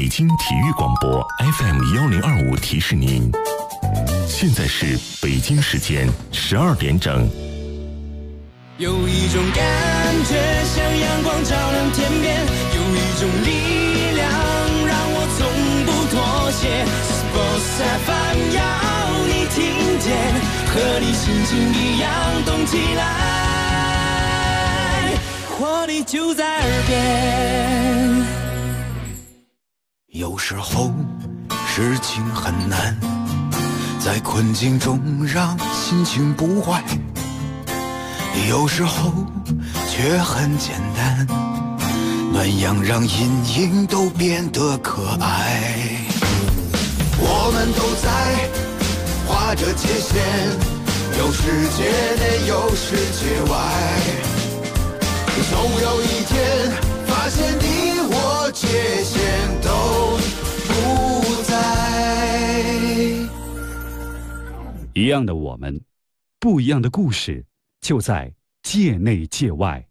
京体育广播 FM1025提示您，现在是北京时间12点整。 有一种感觉像阳光照亮天边，有一种力量让我从不妥协。Sports FM 要你听见，和你心情一样动起来，活力就在耳边。 有时候事情很难，在困境中让心情不坏，有时候却很简单，暖阳让阴影都变得可爱。我们都在画着界限，有世界内有世界外，总有一天发现你我界限都不在。 一样的我们，不一样的故事，就在界内界外。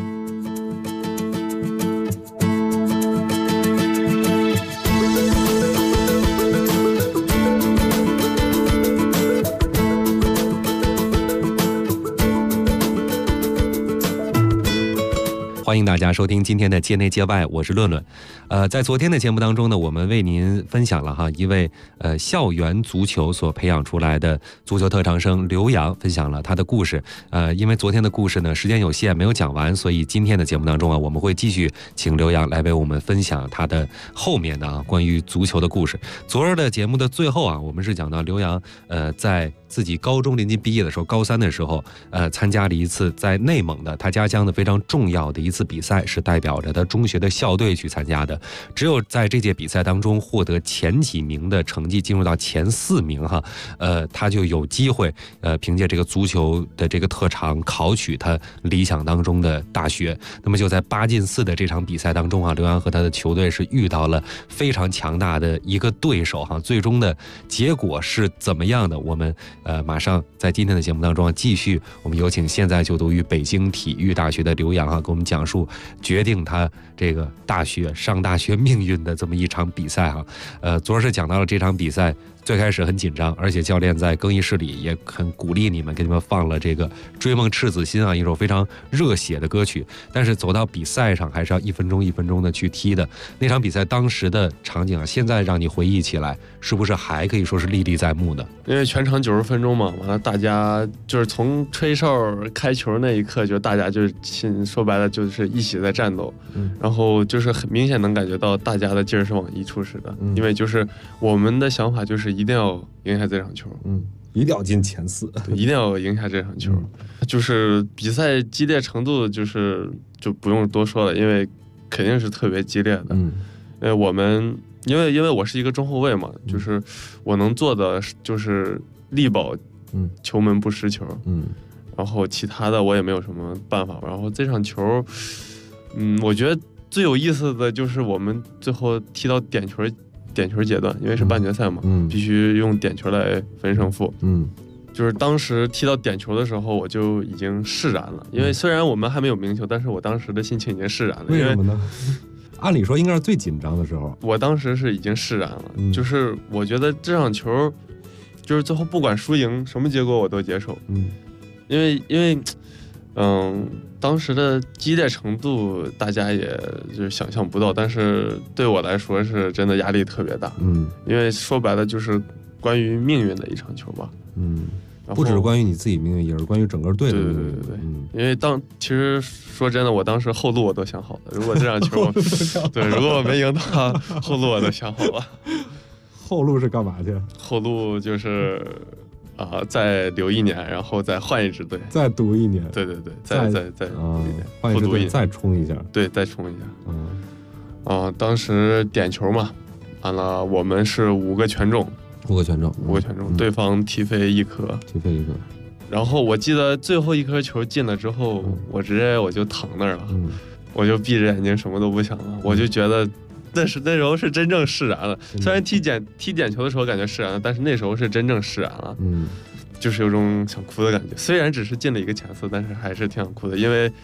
欢迎大家收听今天的界内界外，我是论论。在昨天的节目当中呢，我们为您分享了一位校园足球所培养出来的足球特长生刘洋，分享了他的故事。因为昨天的故事呢时间有限没有讲完，所以今天的节目当中我们会继续请刘洋来为我们分享他的后面的关于足球的故事。昨儿的节目的最后我们是讲到刘洋在自己高中临近毕业的时候，高3的时候参加了一次在内蒙的他家乡的非常重要的一次比赛，是代表着他中学的校队去参加的。只有在这届比赛当中获得前几名的成绩，进入到前4名他就有机会凭借这个足球的这个特长考取他理想当中的大学。那么就在8进4的这场比赛当中刘洋和他的球队是遇到了非常强大的一个对手最终的结果是怎么样的，我们马上在今天的节目当中继续，我们有请现在就读于北京体育大学的刘洋给我们讲述决定他这个上大学命运的这么一场比赛昨儿是讲到了这场比赛最开始很紧张，而且教练在更衣室里也很鼓励你们，给你们放了这个《追梦赤子心》一首非常热血的歌曲。但是走到比赛上还是要1分钟1分钟的去踢的。那场比赛当时的场景现在让你回忆起来，是不是还可以说是历历在目的？ 因为全场90分钟嘛，完了大家就是从吹哨开球那一刻，就大家就是说白了就是一起在战斗，然后就是很明显能感觉到大家的劲儿是往一处使的，因为就是我们的想法就是一定要赢下这场球， 一定要进前4， 一定要赢下这场球。就是比赛激烈程度就不用多说了，因为肯定是特别激烈的。我们因为我是一个中后卫嘛，就是我能做的就是力保球门不失球，然后其他的我也没有什么办法。然后这场球我觉得最有意思的就是我们最后踢到点球阶段，因为是半决赛嘛，必须用点球来分胜负。就是当时踢到点球的时候，我就已经释然了。因为虽然我们还没有明球，但是我当时的心情已经释然了。 为什么呢？按理说应该是最紧张的时候。 我当时是已经释然了，就是我觉得这场球，就是最后不管输赢什么结果我都接受。因为当时的激烈程度大家也就是想象不到，但是对我来说是真的压力特别大。因为说白了就是关于命运的一场球吧。 不只是关于你自己命运，也是关于整个队的命运。 对。因为其实说真的，我当时后路我都想好了，如果这场球如果我没赢的话，后路我都想好了。 后路是干嘛去？ 后路就是再留1年，然后再换一支队， 再读1年。 对，再换一支队再冲一下。 对，再冲一下。当时点球嘛，完了我们是5个全中。 5个全中， 对方踢飞1颗。然后我记得最后1颗球进了之后，我直接就躺那儿了，我就闭着眼睛什么都不想了，我就觉得那时候是真正释然了。虽然踢点球的时候感觉释然了，但是那时候是真正释然了。就是有种想哭的感觉。虽然只是进了1个前4，但是还是挺想哭的，因为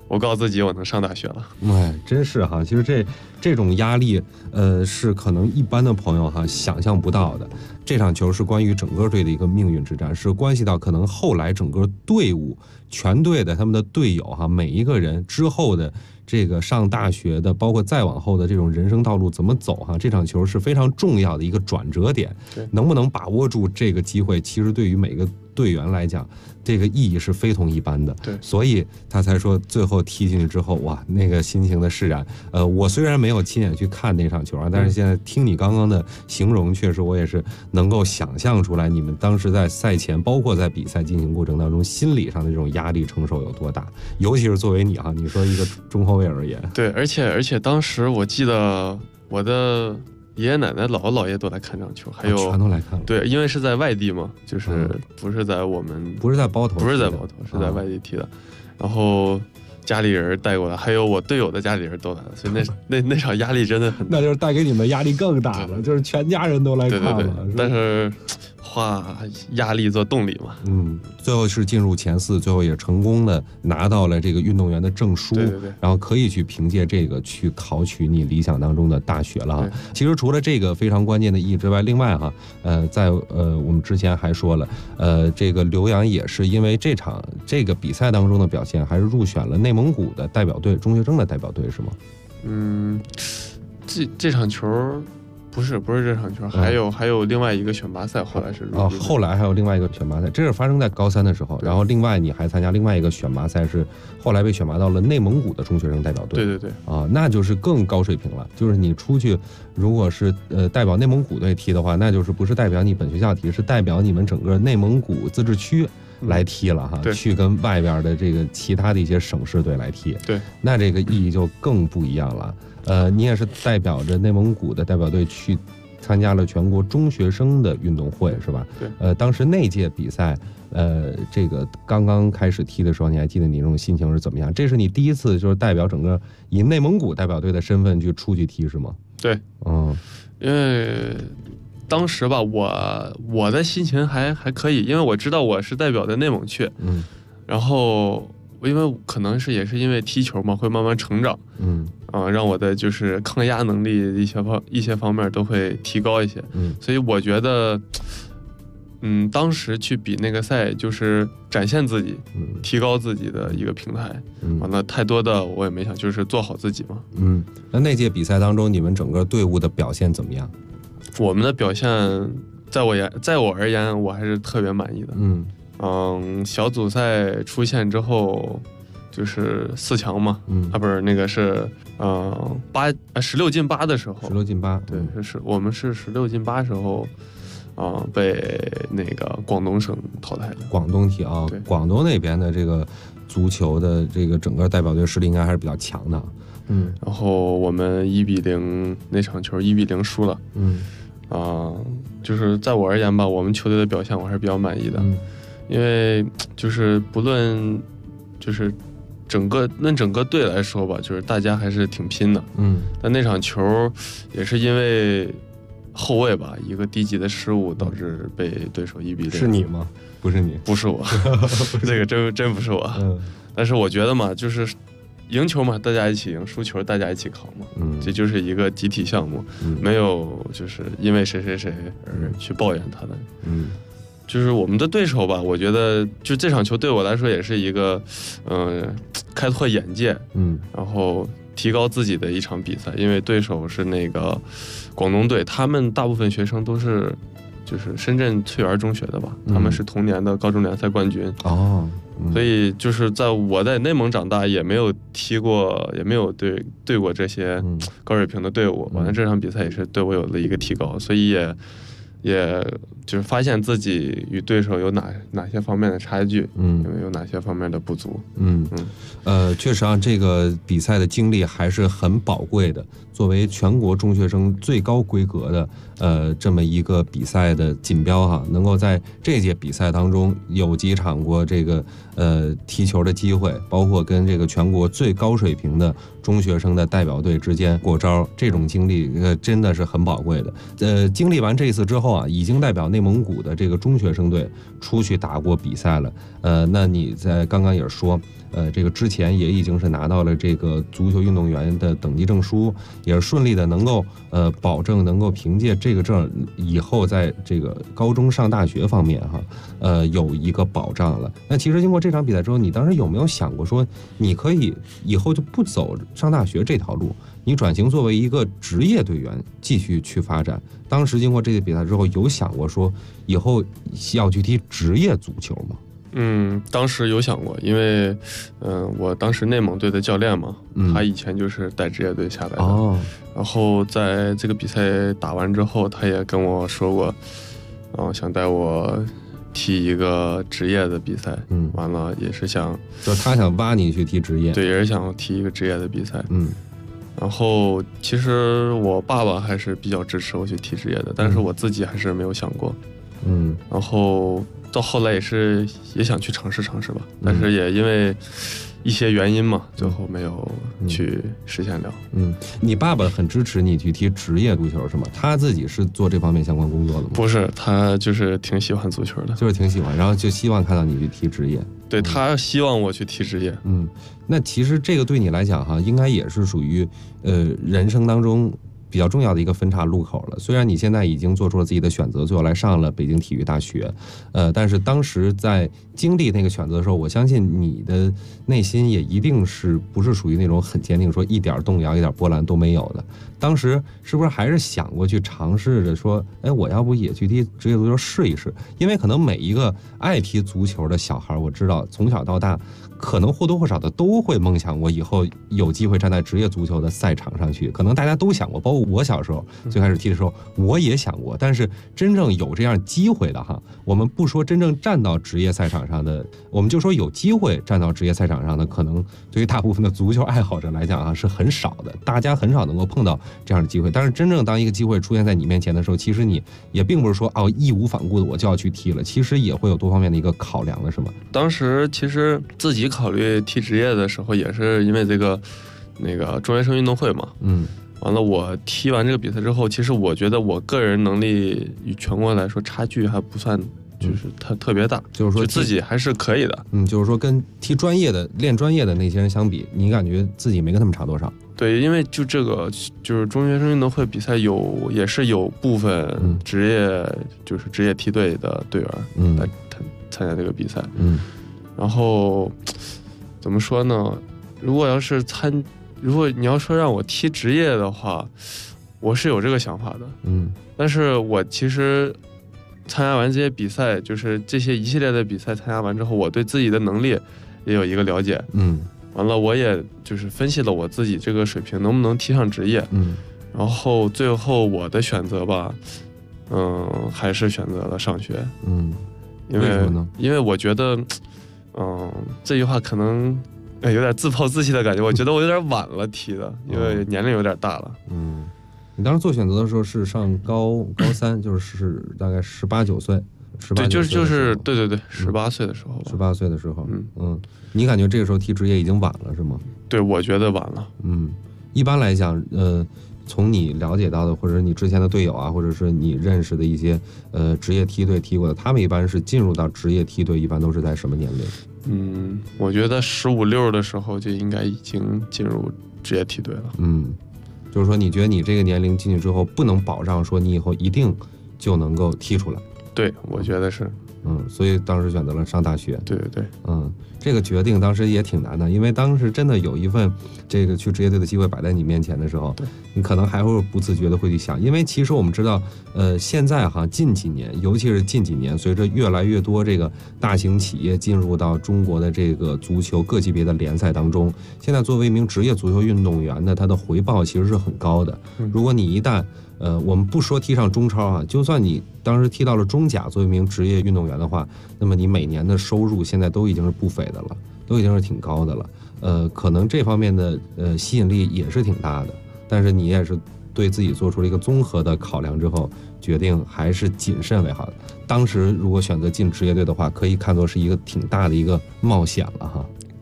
我告诉自己我能上大学了。 哎，真是哈，其实这种压力，是可能一般的朋友哈想象不到的。这场球是关于整个队的一个命运之战，是关系到可能后来整个队伍全队的他们的队友哈，每一个人之后的这个上大学的，包括再往后的这种人生道路怎么走哈，这场球是非常重要的一个转折点。能不能把握住这个机会，其实对于每个队员来讲，这个意义是非同一般的。 对， 所以他才说最后踢进去之后，哇，那个心情的释然。我虽然没有亲眼去看那场球啊，但是现在听你刚刚的形容，确实我也是能够想象出来，你们当时在赛前，包括在比赛进行过程当中，心理上的这种压力承受有多大。尤其是作为你哈，你说一个中后卫而言， 对，而且当时我记得我的爷爷奶奶、姥姥姥爷都来看这场球，还有全都来看了。 对，因为是在外地嘛，就是不是在我们不是在包头， 不是在包头，是在外地踢的。然后家里人带过来，还有我队友的家里人都来了，所以那场压力真的很大。 那就是带给你们压力更大了，就是全家人都来看了。 对，但是化压力做动力嘛。 最后是进入前4，最后也成功的拿到了这个运动员的证书， 对， 然后可以去凭借这个去考取你理想当中的大学了哈。其实除了这个非常关键的意义之外，另外哈，在我们之前还说了，这个刘洋也是因为这个比赛当中的表现，还是入选了内蒙古的代表队，中学生的代表队是吗？ 这场球。不是这场球，还有另外一个选拔赛，后来是后来还有另外一个选拔赛，这是发生在高3的时候。然后另外你还参加另外一个选拔赛，是后来被选拔到了内蒙古的中学生代表队。 对那就是更高水平了。就是你出去，如果是代表内蒙古队踢的话，那就是不是代表你本学校踢，是代表你们整个内蒙古自治区来踢了哈，去跟外边的这个其他的一些省市队来踢。 对， 那这个意义就更不一样了。你也是代表着内蒙古的代表队去参加了全国中学生的运动会，是吧？ 对。 当时那届比赛，这个刚刚开始踢的时候，你还记得你这种心情是怎么样？这是你第一次就是代表整个以内蒙古代表队的身份去出去踢，是吗？ 对，因为当时吧，我的心情还可以，因为我知道我是代表的内蒙去，然后因为可能也是因为踢球嘛，会慢慢成长，让我的就是抗压能力一些方面都会提高一些，所以我觉得，当时去比那个赛就是展现自己，提高自己的一个平台，完了太多的我也没想，就是做好自己嘛。 那届比赛当中，你们整个队伍的表现怎么样？ 我们的表现，在我而言，我还是特别满意的。小组赛出现之后，就是4强嘛，不是那个是16进8的时候 ，16进8， 对，我们是16进8时候，被那个广东省淘汰的。 广东踢啊，广东那边的这个足球的这个整个代表队实力应该还是比较强的。 然后我们1-0那场球1-0输了。就是在我而言吧，我们球队的表现我还是比较满意的。因为就是不论就是整个队来说吧，就是大家还是挺拼的。但那场球也是因为后卫吧一个低级的失误导致被对手1-0。 是你吗？不是你， 不是我，这个真不是我。但是我觉得嘛，就是赢球嘛，大家一起赢；输球大家一起扛嘛。这就是一个集体项目，没有就是因为谁而去抱怨他的。就是我们的对手吧，我觉得就这场球对我来说也是一个，开拓眼界，然后提高自己的一场比赛。因为对手是那个广东队，他们大部分学生都是就是深圳翠园中学的吧，他们是同年的高中联赛冠军。所以就是我在内蒙长大，也没有踢过，也没有对过这些高水平的队伍。完了这场比赛也是对我有了一个提高，所以也就是发现自己与对手有哪些方面的差距，有哪些方面的不足。 确实啊，这个比赛的经历还是很宝贵的。作为全国中学生最高规格的这么一个比赛的锦标哈，能够在这届比赛当中有几场过这个踢球的机会，包括跟这个全国最高水平的中学生的代表队之间过招，这种经历真的是很宝贵的。经历完这一次之后啊，已经代表内蒙古的这个中学生队出去打过比赛了。那你在刚刚也是说，这个之前也已经是拿到了这个足球运动员的等级证书，也是顺利的能够保证能够凭借这个证以后在这个高中上大学方面哈，有一个保障了。那其实经过这场比赛之后，你当时有没有想过说，你可以以后就不走上大学这条路，你转型作为一个职业队员继续去发展？当时经过这些比赛之后，有想过说以后要去踢职业足球吗？ 当时有想过，因为我当时内蒙队的教练嘛，他以前就是带职业队下来的，然后在这个比赛打完之后，他也跟我说过，想带我踢一个职业的比赛，完了也是想， 就他想挖你去踢职业， 对，也是想踢一个职业的比赛，然后其实我爸爸还是比较支持我去踢职业的，但是我自己还是没有想过，然后到后来也想去尝试吧，但是也因为一些原因嘛，最后没有去实现了。 你爸爸很支持你去踢职业足球是吗？他自己是做这方面相关工作的吗？ 不是，他就是挺喜欢足球的， 就是挺喜欢，然后就希望看到你去踢职业。 对，他希望我去踢职业。 那其实这个对你来讲哈，应该也是属于人生当中比较重要的一个分岔路口了。虽然你现在已经做出了自己的选择，最后来上了北京体育大学，但是当时在经历那个选择的时候，我相信你的内心也一定是不是属于那种很坚定，说一点动摇、一点波澜都没有的。当时是不是还是想过去尝试着说，我要不也去踢职业足球试一试？因为可能每一个爱踢足球的小孩，我知道从小到大，可能或多或少的都会梦想我以后有机会站在职业足球的赛场上去。可能大家都想过，包括我小时候最开始踢的时候，我也想过。但是真正有这样机会的哈，我们不说真正站到职业赛场上的，我们就说有机会站到职业赛场上的，可能对于大部分的足球爱好者来讲啊，是很少的，大家很少能够碰到这样的机会。但是真正当一个机会出现在你面前的时候，其实你也并不是说义无反顾的我就要去踢了，其实也会有多方面的一个考量的，是吗？ 当时其实自己考虑踢职业的时候，也是因为那个中学生运动会嘛，完了我踢完这个比赛之后，其实我觉得我个人能力与全国来说差距还不算就是特别大，就是说自己还是可以的。 就是说跟踢专业的练专业的那些人相比，你感觉自己没跟他们差多少？ 对，因为就这个就是中学生运动会比赛也是有部分职业就是职业梯队的队员来参加这个比赛，然后怎么说呢？如果你要说让我踢职业的话，我是有这个想法的，但是我其实参加完这些比赛，就是这些一系列的比赛参加完之后，我对自己的能力也有一个了解，完了我也就是分析了我自己这个水平能不能踢上职业，然后最后我的选择吧，还是选择了上学， 为什么呢？ 因为我觉得，这句话可能有点自暴自弃的感觉，我觉得我有点晚了踢的，因为年龄有点大了。 你当时做选择的时候是上高三，就是大概18、19岁。 对，就是对，18岁的时候。 18岁的时候，你感觉这个时候踢职业已经晚了是吗？ 对，我觉得晚了。 一般来讲，从你了解到的，或者你之前的队友啊，或者是你认识的一些职业梯队踢过的，他们一般是进入到职业梯队，一般都是在什么年龄？ 我觉得15、16的时候就应该已经进入职业梯队了。 就是说你觉得你这个年龄进去之后，不能保障说你以后一定就能够踢出来？ 对，我觉得是。 所以当时选择了上大学。 对， 这个决定当时也挺难的，因为当时真的有一份这个去职业队的机会摆在你面前的时候，你可能还会不自觉的会去想，因为其实我们知道，现在近几年，尤其是近几年，随着越来越多这个大型企业进入到中国的这个足球各级别的联赛当中，现在作为一名职业足球运动员呢，他的回报其实是很高的。如果你一旦我们不说踢上中超就算你当时踢到了中甲，作为一名职业运动员的话，那么你每年的收入现在都已经是不菲的了，都已经是挺高的了。可能这方面的吸引力也是挺大的，但是你也是对自己做出了一个综合的考量之后，决定还是谨慎为好的。当时如果选择进职业队的话，可以看作是一个挺大的一个冒险了哈。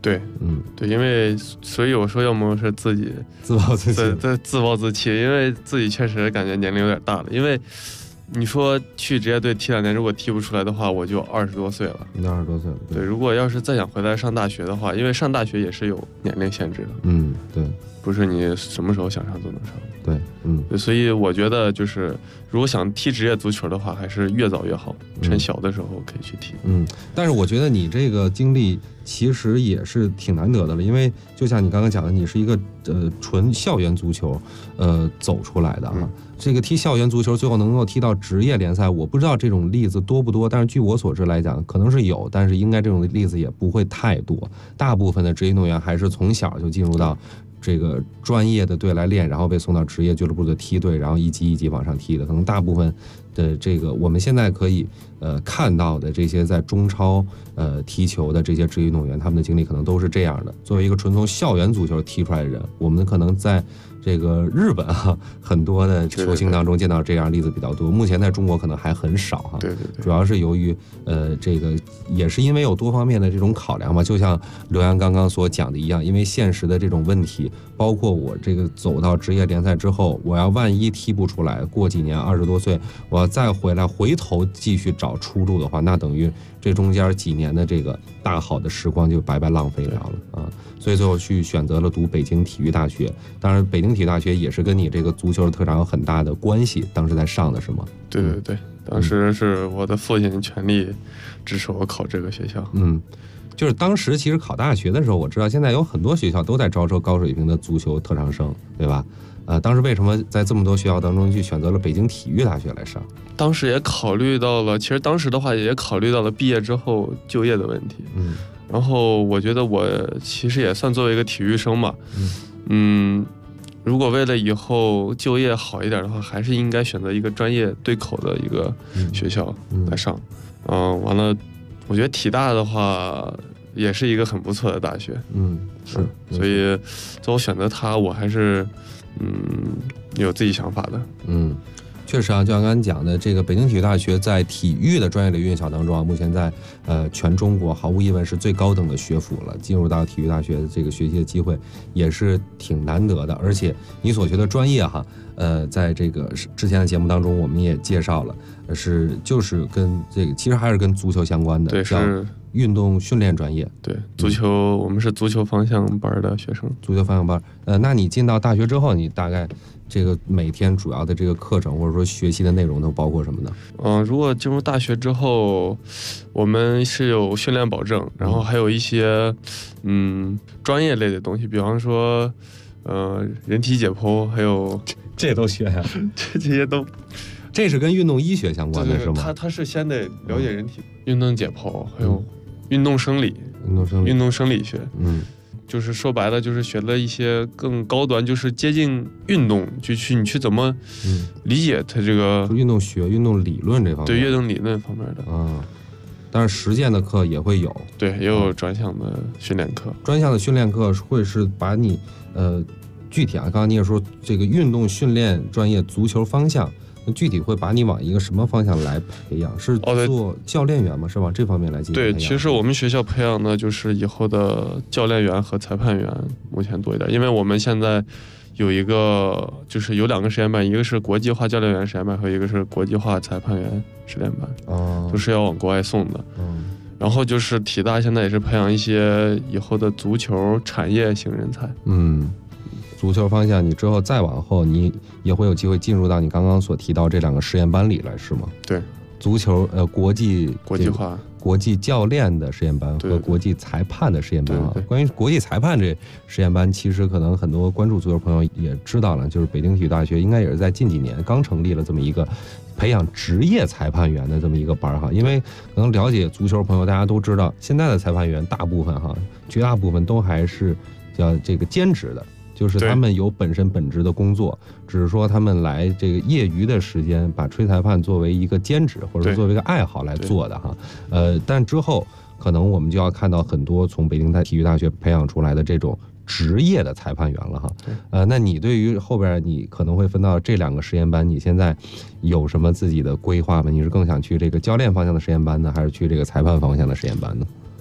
对，对，因为所以我说要么是自己自暴自弃， 自暴自弃，因为自己确实感觉年龄有点大了，因为你说去职业队踢2年，如果踢不出来的话，我就20多岁了。 你20多岁了。 对，如果要是再想回来上大学的话，因为上大学也是有年龄限制的。 对， 不是你什么时候想上都能上。 对， 对，所以我觉得就是如果想踢职业足球的话，还是越早越好，趁小的时候可以去踢。 但是我觉得你这个经历其实也是挺难得的了，因为就像你刚刚讲的，你是一个纯校园足球走出来的哈。这个踢校园足球最后能够踢到职业联赛，我不知道这种例子多不多，但是据我所知来讲，可能是有，但是应该这种例子也不会太多。大部分的职业运动员还是从小就进入到这个专业的队来练，然后被送到职业俱乐部的梯队，然后一级一级往上踢的。可能大部分的这个我们现在可以看到的这些在中超踢球的这些职业运动员，他们的经历可能都是这样的。作为一个纯从校园足球踢出来的人，我们可能在这个日本很多的球星当中见到这样例子比较多，目前在中国可能还很少哈。 对， 主要是由于这个也是因为有多方面的这种考量嘛，就像刘洋刚刚所讲的一样，因为现实的这种问题，包括我这个走到职业联赛之后，我要万一踢不出来，过几年20多岁，我要再回头继续找出路的话，那等于这中间几年的这个大好的时光就白白浪费掉了啊。所以最后去选择了读北京体育大学。当然北京体育大学也是跟你这个足球的特长有很大的关系，当时在上的是吗？ 对，当时是我的父亲全力支持我考这个学校。 就是当时其实考大学的时候，我知道现在有很多学校都在招收高水平的足球特长生，对吧？当时为什么在这么多学校当中去选择了北京体育大学来上？ 当时也考虑到了，其实当时的话也考虑到了毕业之后就业的问题。然后我觉得我其实也算作为一个体育生嘛。如果为了以后就业好一点的话，还是应该选择一个专业对口的一个学校来上。完了，我觉得体大的话也是一个很不错的大学。 是， 所以最后选择它，我还是有自己想法的。 确实啊，就像刚才讲的，这个北京体育大学在体育的专业领域院校当中啊，目前在全中国毫无疑问是最高等的学府了。进入到体育大学的这个学习的机会也是挺难得的，而且你所学的专业哈，在这个之前的节目当中我们也介绍了，就是跟这个其实还是跟足球相关的， 对，是运动训练专业。 对，足球，我们是足球方向班的学生。 足球方向班，那你进到大学之后，你大概这个每天主要的这个课程或者说学习的内容都包括什么呢？ 如果进入大学之后，我们是有训练保证，然后还有一些专业类的东西，比方说人体解剖，还有这都学呀？ 这些都。 这是跟运动医学相关的是吗？ 他是先得了解人体运动解剖，还有运动生理、运动生理学。就是说白了，就是学了一些更高端，就是接近运动，你去怎么理解它这个运动学、运动理论这方面。 对，运动理论方面的但是实践的课也会有。 对，也有专项的训练课。 专项的训练课会是把你具体啊，刚刚你也说这个运动训练专业足球方向。具体会把你往一个什么方向来培养？是做教练员吗？是往这方面来进行培养？ 对，其实我们学校培养的就是以后的教练员和裁判员，目前多一点。因为我们现在有就是有2个实验班，一个是国际化教练员实验班和一个是国际化裁判员实验班，都是要往国外送的。然后就是体大现在也是培养一些以后的足球产业型人才。 足球方向，你之后再往后，你也会有机会进入到你刚刚所提到这2个实验班里来，是吗？ 对， 足球国际化、 国际教练的实验班和国际裁判的实验班啊。关于国际裁判这实验班，其实可能很多关注足球朋友也知道了，就是北京体育大学应该也是在近几年刚成立了这么一个培养职业裁判员的这么一个班哈。因为可能了解足球朋友大家都知道，现在的裁判员大部分绝大部分都还是叫这个兼职的。就是他们有本职的工作，只是说他们来这个业余的时间把吹裁判作为一个兼职或者作为一个爱好来做的哈。但之后可能我们就要看到很多从北京体育大学培养出来的这种职业的裁判员了哈。那你对于后边你可能会分到这2个实验班，你现在有什么自己的规划吗？你是更想去这个教练方向的实验班呢，还是去这个裁判方向的实验班呢？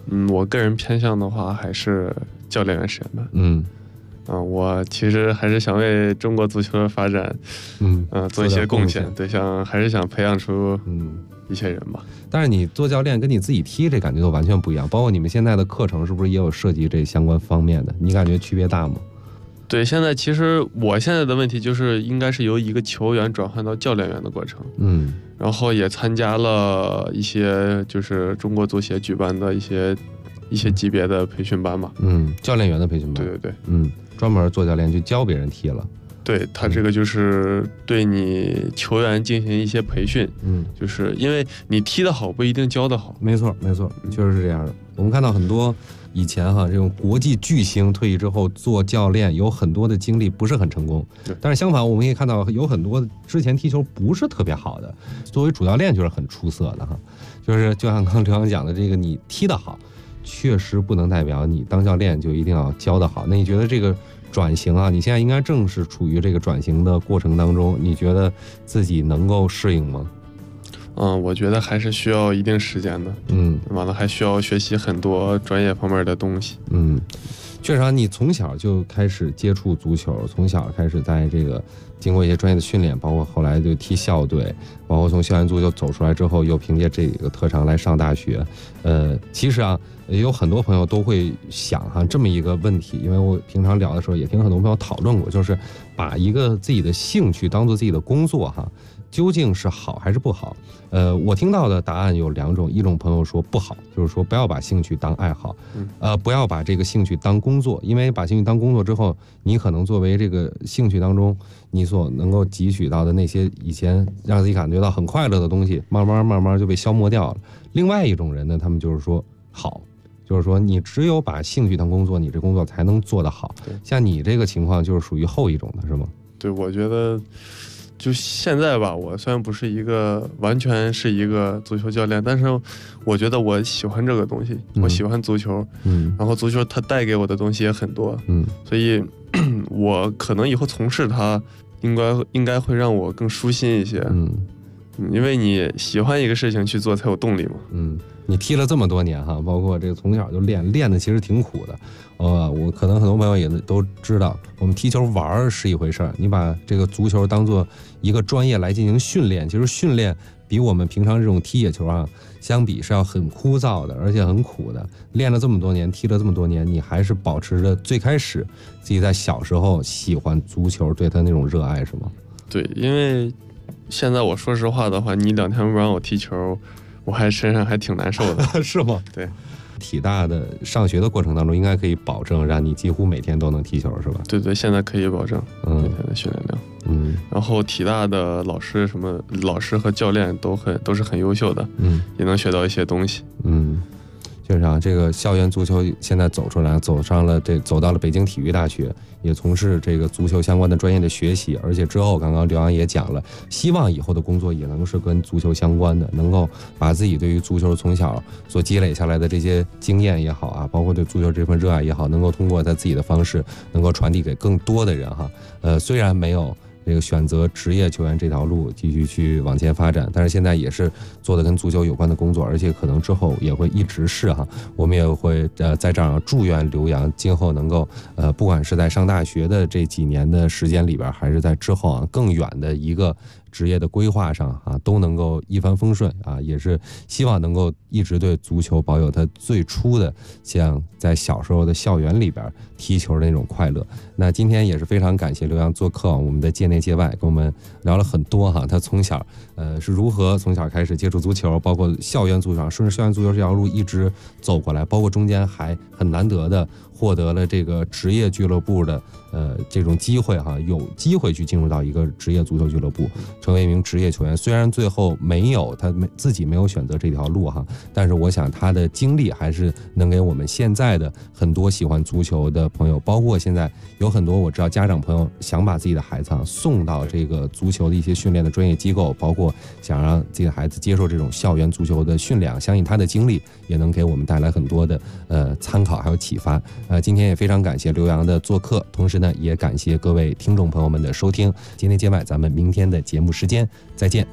我个人偏向的话还是教练员实验班。我其实还是想为中国足球的发展，做一些贡献。对，还是想培养出一些人吧。 但是你做教练跟你自己踢这感觉都完全不一样，包括你们现在的课程是不是也有涉及这相关方面的？你感觉区别大吗？ 对，其实我现在的问题就是应该是由一个球员转换到教练员的过程。然后也参加了一些就是中国足协举办的一些级别的培训班嘛。 教练员的培训班。 对。 专门做教练去教别人踢了。 对，他这个就是对你球员进行一些培训。就是因为你踢得好不一定教得好。 没错，确实是这样的。我们看到很多以前这种国际巨星退役之后做教练，有很多的经历不是很成功。但是相反，我们也看到有很多之前踢球不是特别好的，作为主教练就是很出色的就像刚刚刘洋讲的，这个你踢得好，确实不能代表你当教练就一定要教得好。那你觉得这个转型你现在应该正是处于这个转型的过程当中，你觉得自己能够适应吗？ 我觉得还是需要一定时间的。完了还需要学习很多专业方面的东西。 确实你从小就开始接触足球，从小开始在这个经过一些专业的训练，包括后来就踢校队，包括从校园足球走出来之后，又凭借这个特长来上大学。其实也有很多朋友都会想这么一个问题，因为我平常聊的时候也听很多朋友讨论过，就是把一个自己的兴趣当做自己的工作究竟是好还是不好？我听到的答案有两种，一种朋友说不好，就是说不要把兴趣当爱好，不要把这个兴趣当工作，因为把兴趣当工作之后，你可能作为这个兴趣当中你所能够汲取到的那些以前让自己感觉到很快乐的东西，慢慢就被消磨掉了。另外一种人呢，他们就是说好，就是说你只有把兴趣当工作，你这工作才能做得好。像你这个情况就是属于后一种的，是吗？ 对，我觉得就现在吧，我虽然不是完全是一个足球教练，但是我觉得我喜欢这个东西，我喜欢足球。然后足球它带给我的东西也很多。所以我可能以后从事它应该会让我更舒心一些。因为你喜欢一个事情去做才有动力嘛。 你踢了这么多年包括这个从小就练的其实挺苦的。我可能很多朋友也都知道，我们踢球玩是一回事儿，你把这个足球当做一个专业来进行训练，其实训练比我们平常这种踢野球相比是要很枯燥的，而且很苦的。练了这么多年，踢了这么多年，你还是保持着最开始自己在小时候喜欢足球对他那种热爱，是吗？ 对，因为现在我说实话的话，你2天不让我踢球，我身上还挺难受的。 是吗？ 对。 体大的上学的过程当中，应该可以保证让你几乎每天都能踢球，是吧？ 对，现在可以保证每天的训练量。然后体大的老师和教练都是很优秀的。也能学到一些东西。 确实这个校园足球现在走到了北京体育大学，也从事这个足球相关的专业的学习，而且之后刚刚刘洋也讲了，希望以后的工作也能是跟足球相关的，能够把自己对于足球从小所积累下来的这些经验也好包括对足球这份热爱也好，能够通过他自己的方式能够传递给更多的人虽然没有这个选择职业球员这条路继续去往前发展，但是现在也是做的跟足球有关的工作，而且可能之后也会一直是我们也会在这儿祝愿刘洋今后能够不管是在上大学的这几年的时间里边，还是在之后更远的一个职业的规划上都能够一帆风顺也是希望能够一直对足球保有它最初的像在小时候的校园里边踢球的那种快乐。那今天也是非常感谢刘洋做客我们的界内界外，跟我们聊了很多他从小是如何从小开始接触足球，包括校园足球，顺着校园足球这条路一直走过来，包括中间还很难得的获得了这个职业俱乐部的这种机会有机会去进入到一个职业足球俱乐部，成为一名职业球员。虽然最后他自己没有选择这条路但是我想他的经历还是能给我们现在的很多喜欢足球的朋友，包括现在有很多我知道家长朋友想把自己的孩子送到这个足球的一些训练的专业机构，包括想让自己的孩子接受这种校园足球的训练，相信他的经历也能给我们带来很多的参考还有启发。今天也非常感谢刘洋的做客，同时呢也感谢各位听众朋友们的收听。今天界外咱们明天的节目时间再见。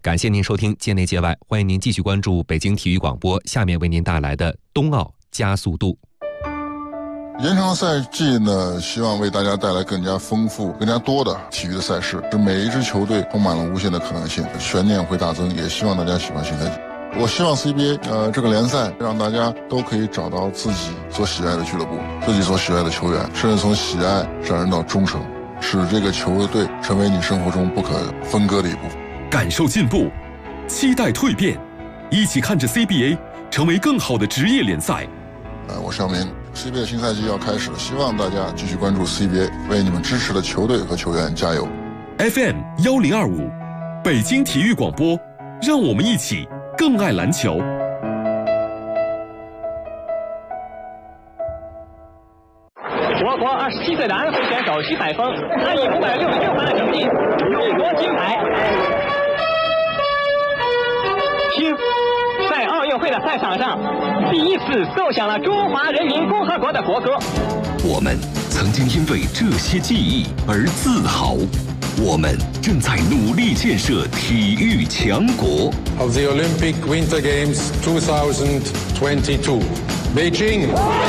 感谢您收听界内界外，欢迎您继续关注北京体育广播，下面为您带来的冬奥加速度。 延长赛季呢，希望为大家带来更加丰富、更加多的体育的赛事，使每一支球队充满了无限的可能性，悬念会大增。也希望大家喜欢新赛季。我希望 CBA 这个联赛让大家都可以找到自己所喜爱的俱乐部，自己所喜爱的球员，甚至从喜爱上升到忠诚，使这个球队成为你生活中不可分割的一部分。 感受进步，期待蜕变，一起看着 CBA 成为更好的职业联赛。 我邵明 ，CBA 新赛季要开始了，希望大家继续关注 CBA， 为你们支持的球队和球员加油。 FM 1025，北京体育广播，让我们一起更爱篮球。 我国27岁的安徽选手徐海峰，他以566分的成绩勇夺金牌。听，在奥运会的赛场上，第一次奏响了中华人民共和国的国歌。 我们曾经因为这些记忆而自豪，我们正在努力建设体育强国。 Of the Olympic Winter Games 2022, Beijing。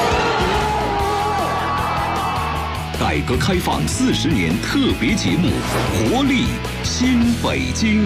改革开放40年特别节目《活力新北京》。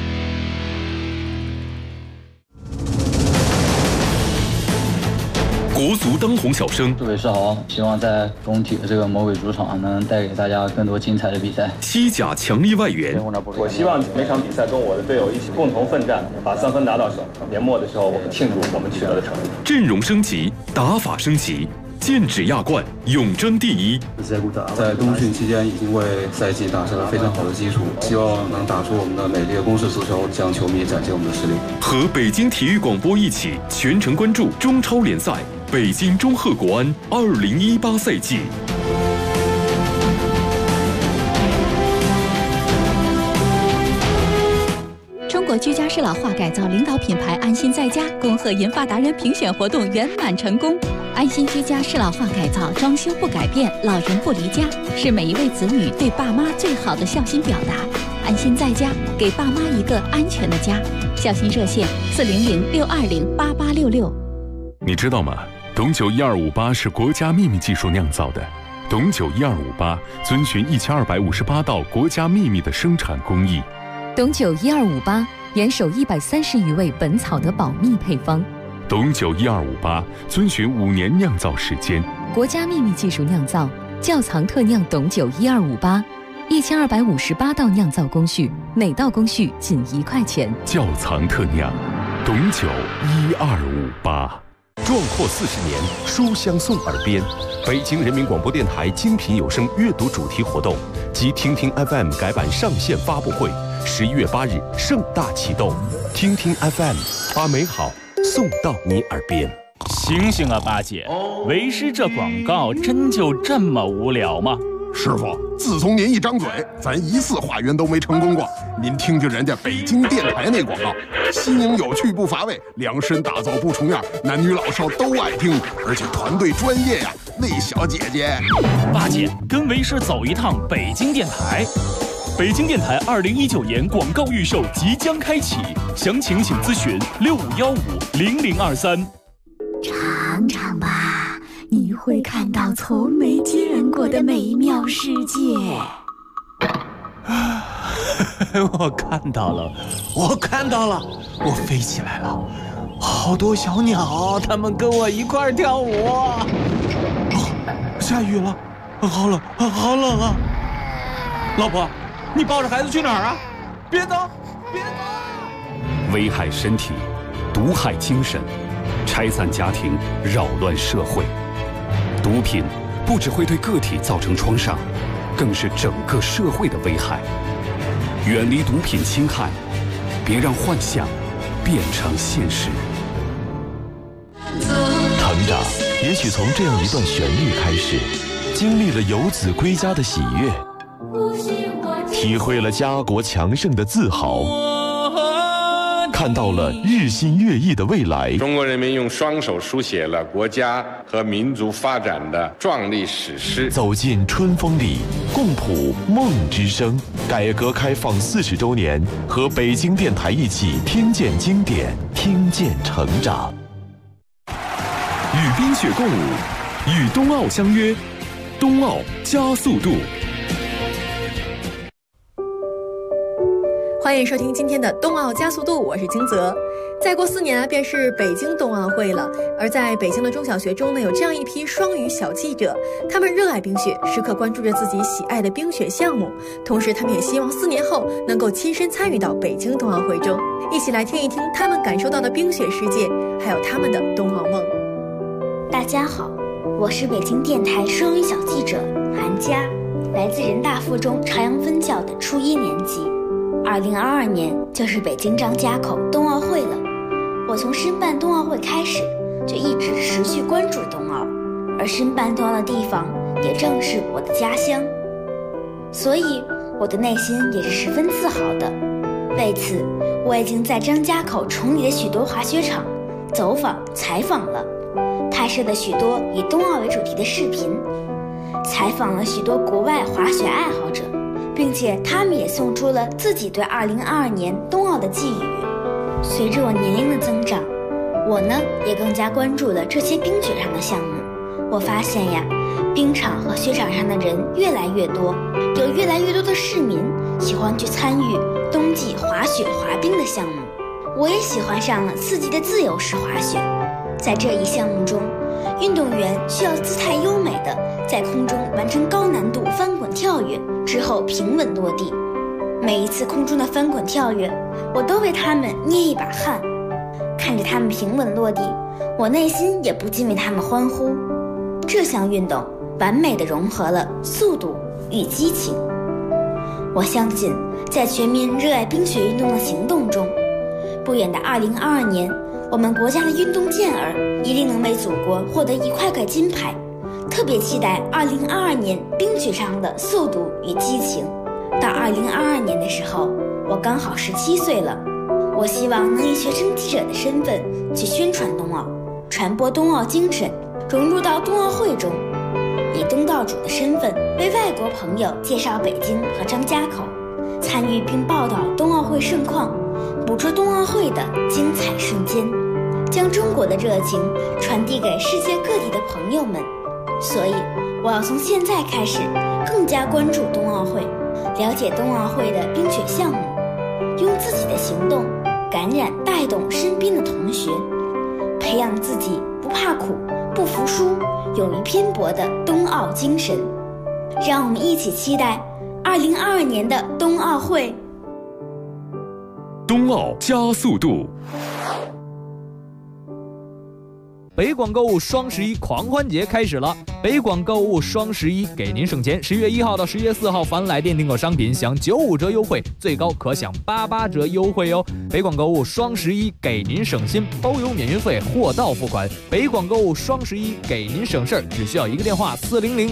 国足当红小生， 祝伟世豪，希望在中体的这个魔鬼主场能带给大家更多精彩的比赛。 西甲强力外援， 我希望每场比赛跟我的队友一起共同奋战，把3分拿到手。年末的时候，我们庆祝我们取得的成绩。 阵容升级，打法升级。剑指亚冠，永争第一。 在冬训期间已经为赛季打下了非常好的基础，希望能打出我们的美丽的攻势足球，向球迷展现我们的实力。 和北京体育广播一起全程关注中超联赛北京中赫国安2018赛季。 中国居家适老化改造领导品牌安心在家恭贺银发达人评选活动圆满成功。安心居家适老化改造，装修不改变，老人不离家，是每一位子女对爸妈最好的孝心表达。安心在家，给爸妈一个安全的家。孝心热线400-620-8866。 你知道吗？董酒1258是国家秘密技术酿造的。董酒1258遵循1258道国家秘密的生产工艺。 董酒1258严守130余味本草的保密配方。 董酒1258遵循5年酿造时间， 国家秘密技术酿造，窖藏特酿董酒1258，1258道酿造工序，每道工序仅1块钱。 窖藏特酿，董酒1258。 壮阔40年，书香送耳边。北京人民广播电台精品有声阅读主题活动及听听 FM 改版上线发布会，11月8日盛大启动。听听 FM， 把美好送到你耳边。 醒醒啊，八姐！为师这广告真就这么无聊吗？ 师傅，自从您一张嘴，咱1次化缘都没成功过。您听听人家北京电台那广告，新颖有趣不乏味，量身打造不重样，男女老少都爱听，而且团队专业呀。那小姐姐， 八姐跟为师走一趟北京电台。北京电台2019年广告预售即将开启，详情请咨询65150023。 尝尝吧，你会看到从没见过的美妙世界。 我看到了，我飞起来了，好多小鸟，它们跟我一块儿跳舞。哦，下雨了，好冷啊！老婆，你抱着孩子去哪儿啊？别走！ 危害身体，毒害精神，拆散家庭，扰乱社会。毒品不只会对个体造成创伤，更是整个社会的危害。远离毒品侵害，别让幻想变成现实。 成长也许从这样一段旋律开始，经历了游子归家的喜悦，体会了家国强盛的自豪， 看到了日新月异的未来。 中国人民用双手书写了国家和民族发展的壮丽史诗。 走进春风里，共谱梦之声。改革开放40周年，和北京电台一起听见经典，听见成长。 与冰雪共舞，与冬奥相约，冬奥加速度。 欢迎收听今天的冬奥加速度，我是金泽。再过4年便是北京冬奥会了，而在北京的中小学中呢，有这样一批双语小记者，他们热爱冰雪，时刻关注着自己喜爱的冰雪项目，同时他们也希望4年后能够亲身参与到北京冬奥会中，一起来听一听他们感受到的冰雪世界，还有他们的冬奥梦。 大家好，我是北京电台双语小记者韩佳，来自人大附中朝阳分校的初1年级。2022年就是北京张家口冬奥会了，我从申办冬奥会开始就一直持续关注冬奥，而申办冬奥的地方也正是我的家乡，所以我的内心也是十分自豪的。为此，我已经在张家口崇礼的许多滑雪场走访采访了，拍摄了许多以冬奥为主题的视频，采访了许多国外滑雪爱好者，并且他们也送出了自己对2022年冬奥的寄语。随着我年龄的增长，我呢也更加关注了这些冰雪上的项目。我发现呀，冰场和雪场上的人越来越多，有越来越多的市民喜欢去参与冬季滑雪滑冰的项目。我也喜欢上了刺激的自由式滑雪。在这一项目中，运动员需要姿态优美的在空中完成高难度翻滚跳跃之后平稳落地。每一次空中的翻滚跳跃，我都为他们捏一把汗。看着他们平稳落地，我内心也不禁为他们欢呼。这项运动完美地融合了速度与激情。我相信，在全民热爱冰雪运动的行动中，不远的2022年，我们国家的运动健儿一定能为祖国获得1块块金牌。特别期待2022年冰雪上的速度与激情。到2022年的时候，我刚好17岁了。我希望能以学生记者的身份去宣传冬奥，传播冬奥精神，融入到冬奥会中，以东道主的身份为外国朋友介绍北京和张家口，参与并报道冬奥会盛况，捕捉冬奥会的精彩瞬间，将中国的热情传递给世界各地的朋友们。所以我要从现在开始更加关注冬奥会，了解冬奥会的冰雪项目，用自己的行动感染带动身边的同学，培养自己不怕苦不服输勇于拼搏的冬奥精神。让我们一起期待2022年的冬奥会。 冬奥加速度。 北广购物双11狂欢节开始了！北广购物双11给您省钱，10月1号到10月4号，凡来电订购商品享95折优惠，最高可享88折优惠哦！北广购物双11给您省心，包邮免运费，货到付款。北广购物双11给您省事儿，只需要一个电话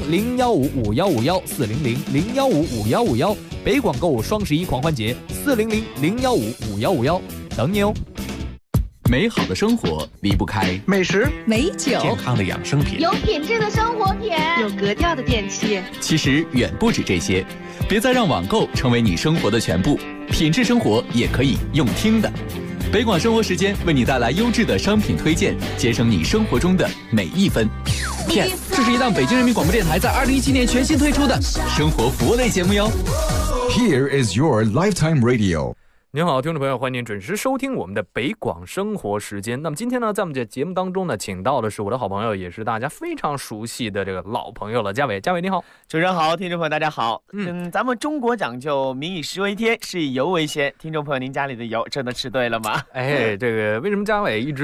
400-015-5151，400-015-5151。北广购物双11狂欢节，400-015-5151，等你哦！ 美好的生活离不开美食、 美酒、 健康的养生品、 有品质的生活品、 有格调的电器。 其实远不止这些，别再让网购成为你生活的全部，品质生活也可以用听的。北广生活时间为你带来优质的商品推荐，节省你生活中的每一分。PS， 这是一档北京人民广播电台在2017年全新推出的生活服务类节目哟。 Here is your lifetime radio。 您好，听众朋友，欢迎您准时收听我们的北广生活时间。那么今天呢，在我们这节目当中呢，请到的是我的好朋友，也是大家非常熟悉的这个老朋友了，嘉伟。嘉伟你好。 主持人好，听众朋友大家好。咱们中国讲究民以食为天，是以油为先。听众朋友，您家里的油真的吃对了吗？ 这个为什么嘉伟一直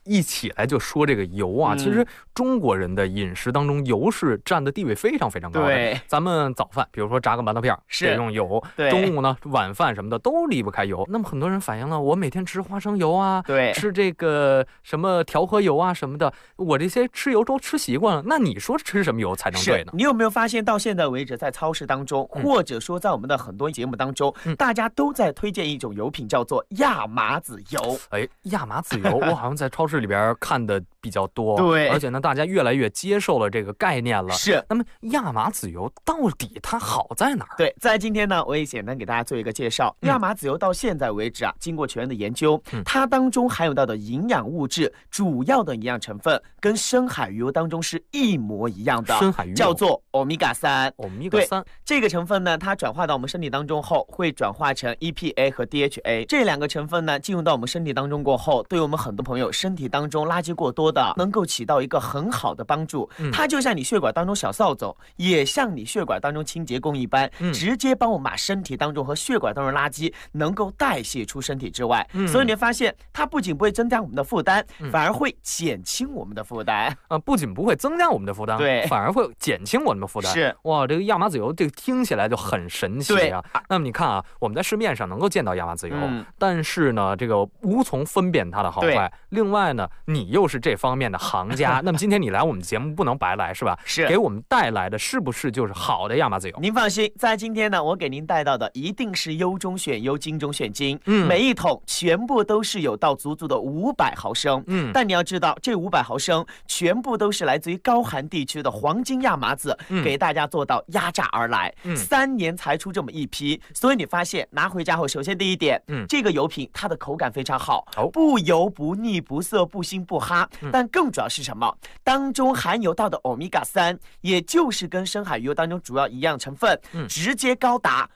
一起来就说这个油啊，其实中国人的饮食当中油是占的地位非常非常高的。 对， 咱们早饭比如说炸个馒头片得用油，中午呢晚饭什么的都离不开油。那么很多人反映了，我每天吃花生油啊， 对， 吃这个什么调和油啊什么的，我这些吃油都吃习惯了。那你说吃什么油才能对呢？ 你有没有发现到现在为止，在超市当中，或者说在我们的很多节目当中，大家都在推荐一种油品，叫做亚麻籽油。 哎，亚麻籽油，我好像在超市里边看的比较多。 对， 而且呢，大家越来越接受了这个概念了。 是。 那么亚麻籽油到底它好在哪儿？ 对，在今天呢，我也简单给大家做一个介绍。亚麻籽油到现在为止啊，经过全面的研究，它当中含有到的营养物质，主要的营养成分跟深海鱼油当中是一模一样的。 深海鱼油叫做欧米伽3。 欧米伽3 这个成分呢，它转化到我们身体当中后，会转化成 EPA 和 DHA 这两个成分呢，进入到我们身体当中过后，对我们很多朋友身体当中垃圾过多的，能够起到一个很好的帮助。它就像你血管当中小扫帚，也像你血管当中清洁工一般，直接帮我们把身体当中和血管当中的垃圾能够代谢出身体之外。所以你会发现，它不仅不会增加我们的负担，反而会减轻我们的负担。 不仅不会增加我们的负担， 对， 反而会减轻我们的负担。 是， 哇，这个亚麻籽油这个听起来就很神奇啊。那么你看啊，我们在市面上能够见到亚麻籽油，但是呢，这个无从分辨它的好坏。另外呢，你又是这方面的行家，那么今天你来我们节目不能白来，是吧？ 是， 给我们带来的是不是就是好的亚麻籽油？ 您放心，在今天呢，我给您带到的一定是优中选优，精中选精。每一桶全部都是有到足足的500毫升。但你要知道，这500毫升全部都是来自于高寒地区的黄金亚麻籽，给大家做到压榨而来，3年才出这么一批。所以你发现拿回家后，首先第一点，这个油品它的口感非常好，不油不腻不涩不腥不哈。但更主要是什么？当中含有到的欧米伽3，也就是跟深海鱼油当中主要一样成分，直接高达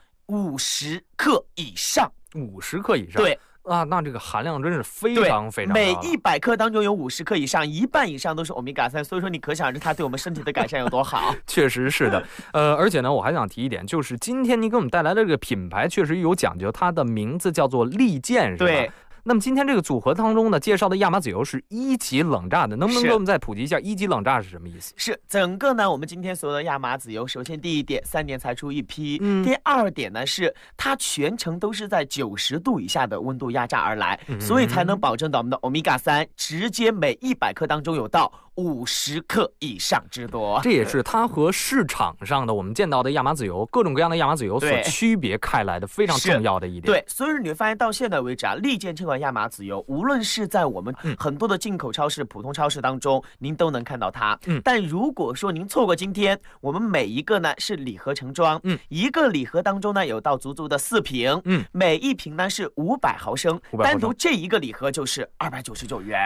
50克以上。 50克以上？ 对。 啊，那这个含量真是非常非常高。 每100克当中有50克以上，一半以上都是欧米伽3，所以说你可想而知它对我们身体的改善有多好。 确实是的，而且呢，我还想提一点，就是今天您给我们带来的这个品牌确实有讲究，它的名字叫做利剑，是吧？ 对。 那么今天这个组合当中呢，介绍的亚麻籽油是1级冷榨的，能不能给我们再普及一下1级冷榨是什么意思？ 是整个呢，我们今天所有的亚麻籽油，首先第一点，3年才出一批；第二点呢，是它全程都是在90度以下的温度压榨而来，所以才能保证到我们的欧米伽3直接每100克当中有到50克以上之多。 这也是它和市场上的我们见到的亚麻籽油，各种各样的亚麻籽油所区别开来的非常重要的一点。 对，所以你会发现到现在为止啊，利剑这款亚麻籽油，无论是在我们很多的进口超市、普通超市当中，您都能看到它。但如果说您错过今天，我们每一个呢是礼盒成装，一个礼盒当中呢有到足足的4瓶，每一瓶呢是500毫升，单独这一个礼盒就是299元。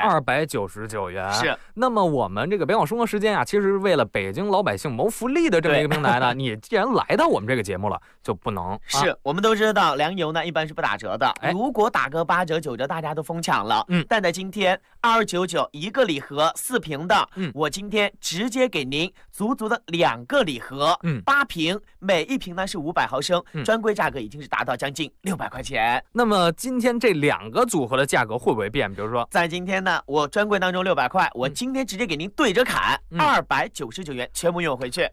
299元。 是。 那么我们这个北广生活时间啊，其实是为了北京老百姓谋福利的这么一个平台呢，你既然来到我们这个节目了，就不能。 是我们都知道粮油呢一般是不打折的，如果打个8折9折，大家都疯抢了。但在今天2299一个礼盒4瓶的，我今天直接给您足足的2个礼盒，8瓶，每一瓶呢是500毫升，专柜价格已经是达到将近600块钱。 那么今天这2个组合的价格会不会变？比如说， 在今天呢，我专柜当中600块，我今天直接给您对折砍299元，全部用回去。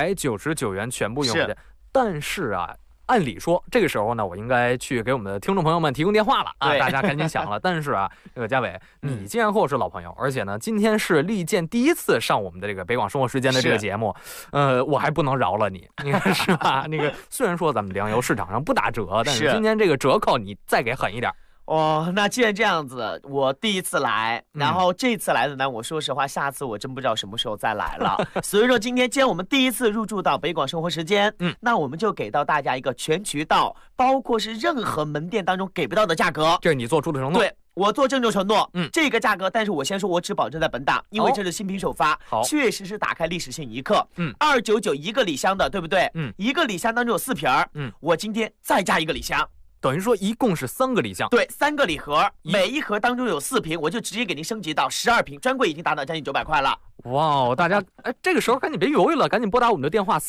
299元全部用回去。但是啊，按理说这个时候呢，我应该去给我们的听众朋友们提供电话了啊，大家赶紧想了。但是啊，这个嘉伟，你既然和我是老朋友，而且呢，今天是利剑第一次上我们的这个北广生活时间的这个节目，我还不能饶了你，你看是吧？那个虽然说咱们粮油市场上不打折，但是今天这个折扣你再给狠一点。 哦，那既然这样子，我第一次来，然后这次来的呢，我说实话，下次我真不知道什么时候再来了。所以说今天既然我们第一次入驻到北广生活时间，那我们就给到大家一个全渠道，包括是任何门店当中给不到的价格。 这是你做出的承诺。 对。我做郑重承诺，这个价格，但是我先说，我只保证在本档，因为这是新品首发，确实是打开历史性一刻。299一个礼箱的，对不对？一个礼箱当中有4瓶，我今天再加一个礼箱。 等于说一共是3个礼箱， 对，3个礼盒，每一盒当中有4瓶，我就直接给您升级到12瓶，专柜已经达到将近900块了。 哇，大家这个时候赶紧别犹豫了，赶紧拨打我们的电话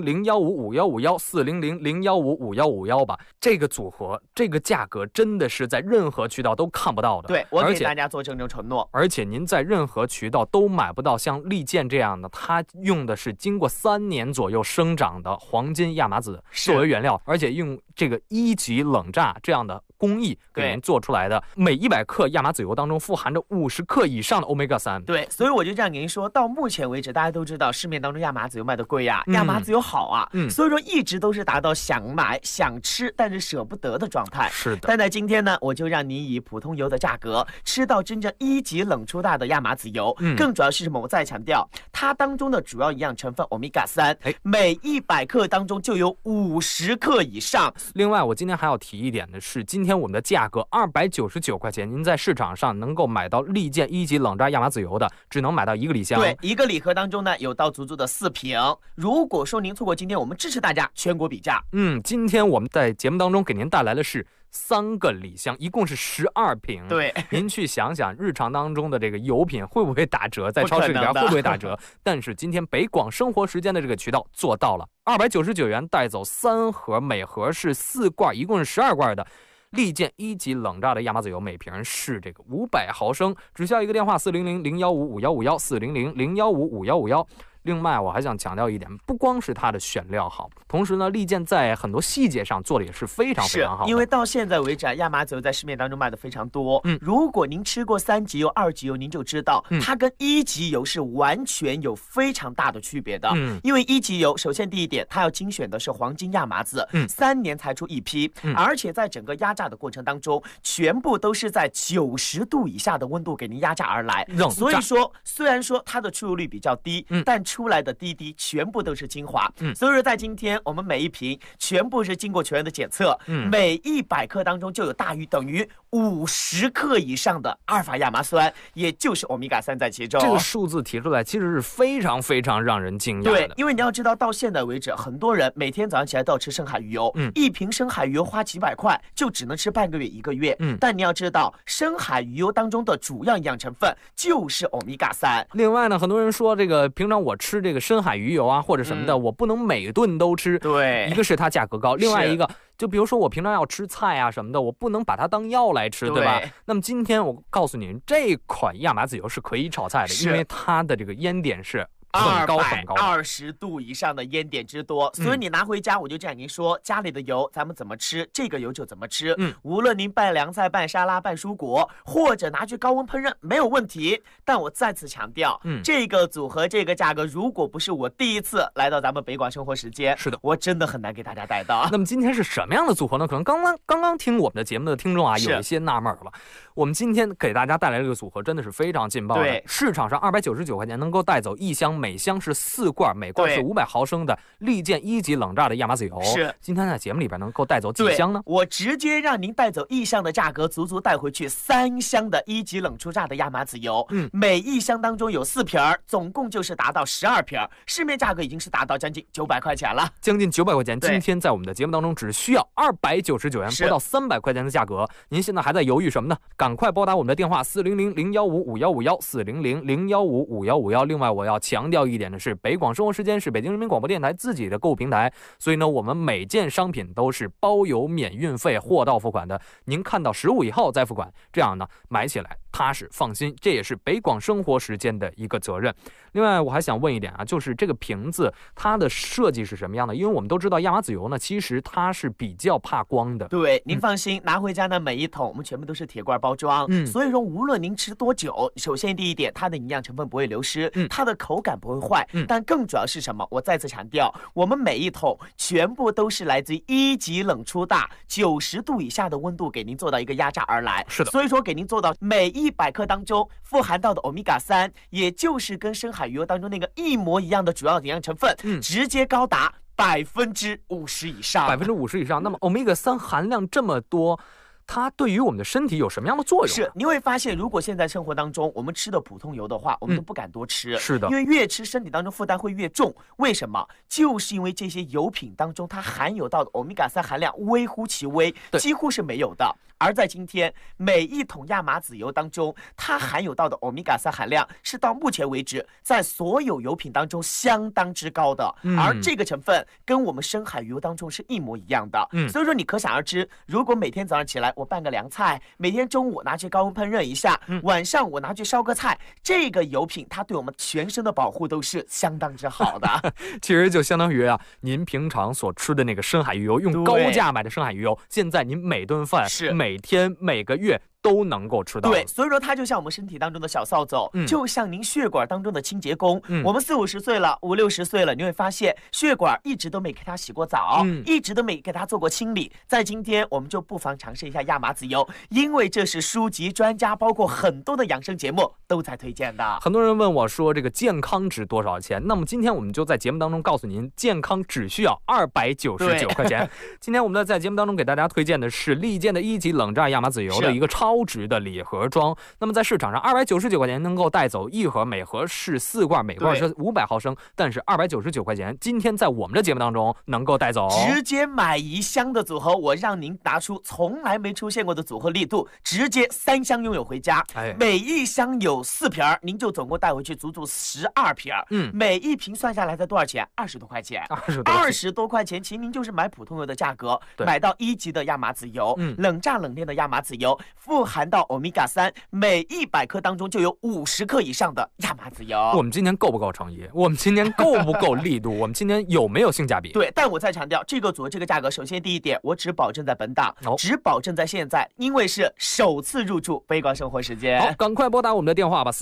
400-015-5151，400-015-5151吧。这个组合，这个价格真的是在任何渠道都看不到的。 对，我给大家做郑重承诺。 而且您在任何渠道都买不到像利剑这样的，它用的是经过3年左右生长的黄金亚麻籽作为原料，而且用这个1级冷榨这样的工艺给您做出来的，每100克亚麻籽油当中富含着50克以上的 Omega 3。 对，所以我就这样跟您说，到目前为止，大家都知道市面当中亚麻籽油卖的贵呀，亚麻籽油好啊，所以说一直都是达到想买想吃但是舍不得的状态。 是的， 但在今天呢，我就让您以普通油的价格吃到真正1级冷出大的亚麻籽油。更主要是什么？我再强调，它当中的主要营养成分 Omega 3，每100克当中就有50克以上。 另外，我今天还要提一点的是，今天我们的价格299块钱，您在市场上能够买到利剑1级冷榨亚麻籽油的，只能买到1个礼箱。 对，1个礼盒当中呢，有到足的4瓶。如果说您错过今天，我们支持大家全国比价。 今天我们在节目当中给您带来的是3个礼箱，一共是12瓶。 对， 您去想想，日常当中的这个油品会不会打折，在超市里边会不会打折？但是今天北广生活时间的这个渠道做到了，299元带走3盒，每盒是4罐，一共是12罐的利剑1级冷榨的亚麻籽油，每瓶是这个500毫升，只需要一个电话400-015-5151，400-015-5151。另外我还想强调一点，不光是它的选料好，同时呢，利剑在很多细节上做的也是非常非常好的。 因为到现在为止，亚麻籽油在市面当中卖的非常多。如果您吃过3级油、2级油，您就知道它跟1级油是完全有非常大的区别的。因为1级油，首先第一点，它要精选的是黄金亚麻籽，3年才出一批，而且在整个压榨的过程当中，全部都是在90度以下的温度给您压榨而来。所以说，虽然说它的出油率比较低，但出来的滴滴全部都是精华。所以说在今天我们每一瓶全部是经过全员的检测，每100克当中就有大于等于50克以上的阿尔法亚麻酸，也就是 Omega 3在其中。 这个数字提出来其实是非常非常让人惊讶的。 对，因为你要知道，到现在为止，很多人每天早上起来都要吃深海鱼油，一瓶深海鱼油花几百块，就只能吃半个月1个月。但你要知道，深海鱼油当中的主要营养成分就是 Omega 3。 另外呢，很多人说这个平常我吃这个深海鱼油啊或者什么的，我不能每顿都吃。 对， 一个是它价格高，另外一个就比如说我平常要吃菜啊什么的，我不能把它当药来吃，对吧？那么今天我告诉你，这款亚麻籽油是可以炒菜的，因为它的这个烟点是很高很高 ，220度以上的烟点之多，所以你拿回家，我就这样跟您说，家里的油咱们怎么吃，这个油就怎么吃。无论您拌凉菜、拌沙拉、拌蔬果，或者拿去高温烹饪，没有问题。但我再次强调，这个组合、这个价格，如果不是我第一次来到咱们北广生活时间， 是的， 我真的很难给大家带到。 那么今天是什么样的组合呢？可能刚刚听我们的节目的听众啊，有一些纳闷了。我们今天给大家带来这个组合真的是非常劲爆的。 对， 市场上299块钱能够带走1箱，每箱是4罐，每罐是500毫升的利剑1级冷榨的亚麻籽油。 是， 今天在节目里边能够带走几箱呢？ 我直接让您带走1箱的价格，足足带回去3箱的1级冷出榨的亚麻籽油。每1箱当中有4瓶，总共就是达到12瓶，市面价格已经是达到将近900块钱了， 将近900块钱。今天在我们的节目当中只需要299元，不到300块钱的价格。您现在还在犹豫什么呢？赶快拨打我们的电话400-015-5151，400-015-5151。另外我要强调一点的是，北广生活时间是北京人民广播电台自己的购物平台，所以呢我们每件商品都是包邮免运费，货到付款的。您看到15以后再付款，这样呢买起来踏实放心，这也是北广生活时间的一个责任。另外我还想问一点啊，就是这个瓶子它的设计是什么样的？因为我们都知道亚麻籽油呢，其实它是比较怕光的。 对，您放心，拿回家呢每一桶我们全部都是铁罐包装，所以说无论您吃多久，首先第一点，它的营养成分不会流失，它的口感不会坏，但更主要是什么？我再次强调，我们每一桶全部都是来自于1级冷出大90度以下的温度给您做到一个压榨而来。 是的， 所以说给您做到每100克当中富含到的 Omega 3，也就是跟深海鱼油当中那个一模一样的主要营养成分，直接高达50%以上。 50%以上。那么 Omega 3含量这么多， 它对于我们的身体有什么样的作用？ 是，你会发现，如果现在生活当中我们吃的普通油的话，我们都不敢多吃。 是的， 因为越吃身体当中负担会越重。为什么？就是因为这些油品当中它含有到的欧米伽3含量微乎其微，几乎是没有的。而在今天，每一桶亚麻籽油当中，它含有到的欧米伽3含量是到目前为止在所有油品当中相当之高的，而这个成分跟我们深海鱼油当中是一模一样的。所以说你可想而知，如果每天早上起来我拌个凉菜，每天中午拿去高温烹饪一下，晚上我拿去烧个菜，这个油品它对我们全身的保护都是相当之好的。 其实就相当于您平常所吃的那个深海鱼油，用高价买的深海鱼油，现在您每顿饭每天每个月都能够吃到。 对，所以说它就像我们身体当中的小扫帚，就像您血管当中的清洁工。我们40-50岁了，50、60岁了，你会发现血管一直都没给它洗过澡，一直都没给它做过清理。在今天，我们就不妨尝试一下亚麻籽油，因为这是书籍、专家，包括很多的养生节目都在推荐的。 很多人问我说，这个健康值多少钱？那么今天我们就在节目当中告诉您，健康只需要299块钱。今天我们在节目当中给大家推荐的是利剑的1级冷榨亚麻籽油的一个超值的礼盒装。那么在市场上299块钱能够带走一盒，每盒是4罐，每罐是500毫升，但是299块钱今天在我们的节目当中能够带走， 直接买1箱的组合，我让您拿出从来没出现过的组合力度，直接3箱拥有回家。每一箱有4瓶，您就总共带回去足足12瓶。每一瓶算下来才多少钱？20多块钱。20多块钱，其实您就是买普通油的价格，买到1级的亚麻籽油，冷榨冷炼的亚麻籽油，富含到欧米伽3，每100克当中就有50克以上的亚麻籽油。 我们今天够不够诚意？我们今天够不够力度？我们今天有没有性价比？ 对，但我再强调，这个组合这个价格，首先第一点，我只保证在本档，只保证在现在，因为是首次入驻北广生活时间。 好，赶快拨打我们的电话吧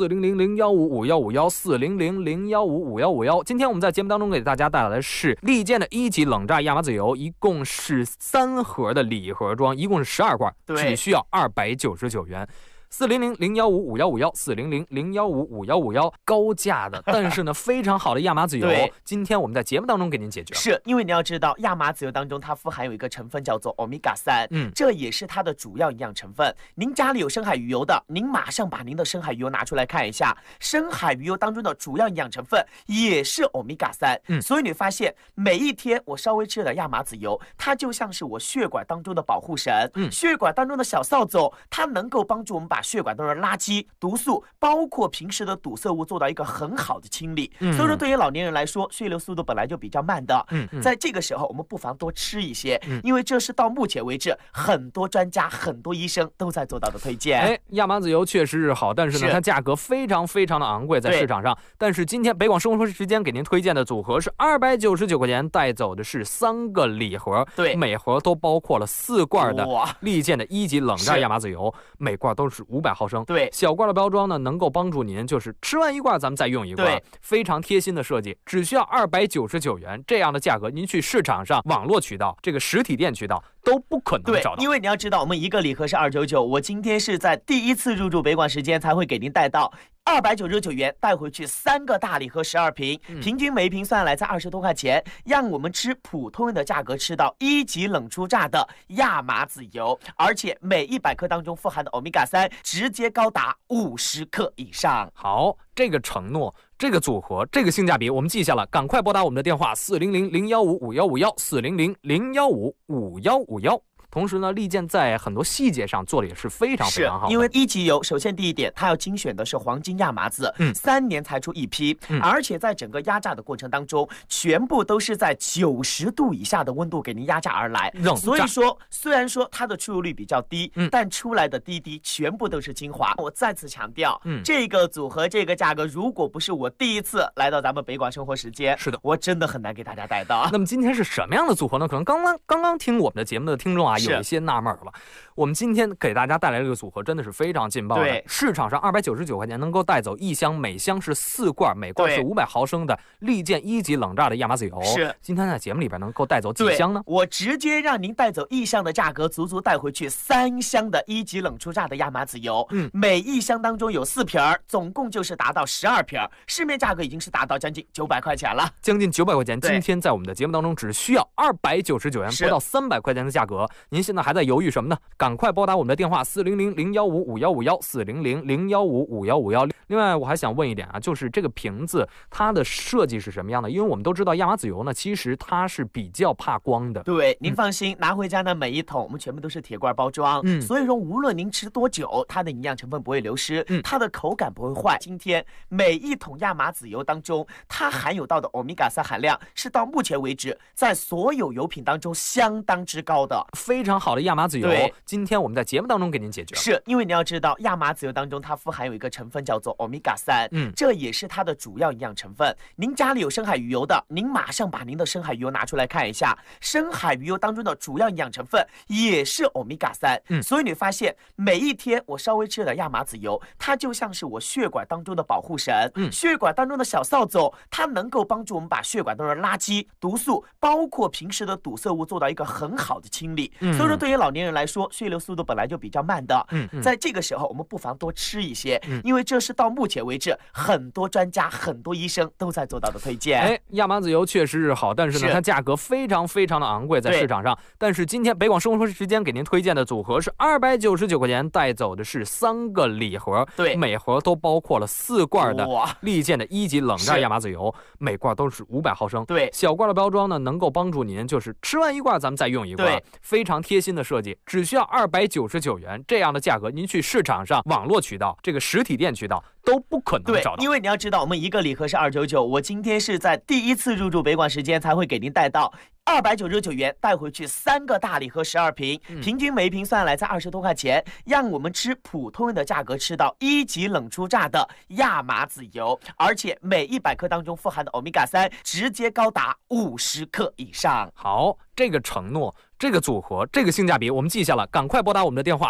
，400-015-5151，400-015-5151。今天我们在节目当中给大家带来的是利剑的1级冷榨亚麻籽油，一共是3盒的礼盒装，一共是12罐，只需要299元。400-015-5151，400-015-5151，高价的，但是呢非常好的亚麻籽油，今天我们在节目当中给您解决了。 是因为你要知道，亚麻籽油当中它富含有一个成分叫做欧米伽3，这也是它的主要营养成分。您家里有深海鱼油的，您马上把您的深海鱼油拿出来看一下，深海鱼油当中的主要营养成分也是欧米伽3。所以你发现每一天我稍微吃点亚麻籽油，它就像是我血管当中的保护神，血管当中的小扫帚，它能够帮助我们把血管当中的垃圾、毒素，包括平时的堵塞物做到一个很好的清理。所以说对于老年人来说，血流速度本来就比较慢的，在这个时候我们不妨多吃一些，因为这是到目前为止很多专家、很多医生都在做到的推荐。 亚麻籽油确实是好，但是呢它价格非常非常的昂贵在市场上。但是今天北广生活时间给您推荐的组合是299块钱，带走的是3个礼盒，每盒都包括了4罐的利剑的1级冷榨亚麻籽油，每罐都是500毫升。小罐的包装呢，能够帮助您就是吃完1罐咱们再用1罐，非常贴心的设计，只需要299元。这样的价格您去市场上网络渠道、这个实体店渠道都不可能找到。 因为你要知道，我们一个礼盒是299，我今天是在第1次入驻北广时间才会给您带到299元，带回去3个大礼盒12瓶，平均每一瓶算下来在20多块钱，让我们吃普通的价格吃到1级冷出榨的亚麻籽油，而且每100克当中富含的欧米伽3直接高达50克以上。 好，这个承诺，这个组合，这个性价比我们记下了，赶快拨打我们的电话400-015-5151，400-015-5151。同时呢，利剑在很多细节上做的也是非常非常好的。 因为1级油，首先第一点，它要精选的是黄金亚麻籽，3年才出一批，而且在整个压榨的过程当中，全部都是在90度以下的温度给您压榨而来。所以说，虽然说它的出油率比较低，但出来的滴全部都是精华。我再次强调，这个组合这个价格，如果不是我第1次来到咱们北广生活时间， 是的， 我真的很难给大家带到。 那么今天是什么样的组合呢？可能刚刚听我们的节目的听众啊，有一些纳闷了。我们今天给大家带来这个组合真的是非常劲爆的，市场上299块钱能够带走1箱，每箱是4罐，每罐是500毫升的利剑1级冷榨的亚麻籽油。今天在节目里边能够带走几箱呢？ 我直接让您带走1箱的价格，足足带回去3箱的1级冷出榨的亚麻籽油。每1箱当中有4瓶，总共就是达到12瓶，市面价格已经是达到将近900块钱了， 将近900块钱。今天在我们的节目当中只需要299元，不到300块钱的价格， 您现在还在犹豫什么呢？赶快拨打我们的电话400-015-5151，400-015-5151。另外我还想问一点啊，就是这个瓶子它的设计是什么样的？因为我们都知道亚麻籽油呢，其实它是比较怕光的。 对，您放心，拿回家呢每一桶我们全部都是铁罐包装，所以说无论您吃多久，它的营养成分不会流失，它的口感不会坏。今天每一桶亚麻籽油当中，它含有到的欧米伽3含量是到目前为止在所有油品当中相当之高的， 非常好的亚麻籽油。今天我们在节目当中给您解决了， 是因为你要知道，亚麻籽油当中它富含有一个成分叫做欧米伽3，这也是它的主要营养成分。您家里有深海鱼油的，您马上把您的深海鱼油拿出来看一下，深海鱼油当中的主要营养成分也是欧米伽3，所以你发现每一天我稍微吃点亚麻籽油，它就像是我血管当中的保护神，血管当中的小扫帚，它能够帮助我们把血管当中的垃圾、毒素，包括平时的堵塞物做到一个很好的清理。所以说对于老年人来说，血流速度本来就比较慢的，在这个时候我们不妨多吃一些，因为这是到目前为止很多专家、很多医生都在做到的推荐。 亚麻籽油确实是好，但是呢，它价格非常非常的昂贵在市场上。但是今天北广生活时间给您推荐的组合是299块钱，带走的是3个礼盒，每盒都包括了4罐的利剑的1级冷榨亚麻籽油，每罐都是500毫升。小罐的包装呢，能够帮助您就是吃完一罐咱们再用一罐，非常贴心的设计，只需要299元这样的价格，您去市场上网络渠道、这个实体店渠道都不可能找到。 因为你要知道，我们一个礼盒是299，我今天是在第一次入驻北广时间才会给您带到299元，带回去3个大礼盒12瓶，平均每一瓶算来在20多块钱，让我们吃普通人的价格吃到1级冷出榨的亚麻籽油，而且每100克当中富含的欧米伽3直接高达50克以上。 好，这个承诺，这个组合，这个性价比我们记下了，赶快拨打我们的电话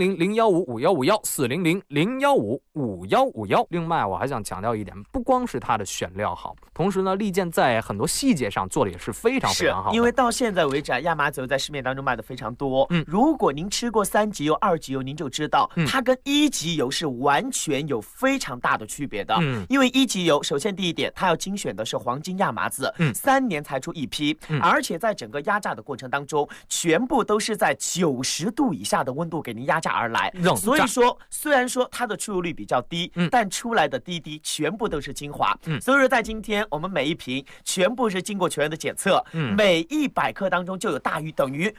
400-015-5151，400-015-5151。另外我还想强调一点，不光是它的选料好，同时呢，利剑在很多细节上做的也是非常非常好的。 因为到现在为止，亚麻籽油在市面当中卖的非常多。如果您吃过3级油、2级油，您就知道它跟1级油是完全有非常大的区别的。因为1级油，首先第一点，它要精选的是黄金亚麻籽，3年才出一批，而且在整个压榨的过程当中，全部都是在90度以下的温度给您压榨而来。所以说，虽然说它的出油率比较低，但出来的滴全部都是精华。所以说，在今天我们每一瓶全部是经过全员的检测，每100克当中就有大于等于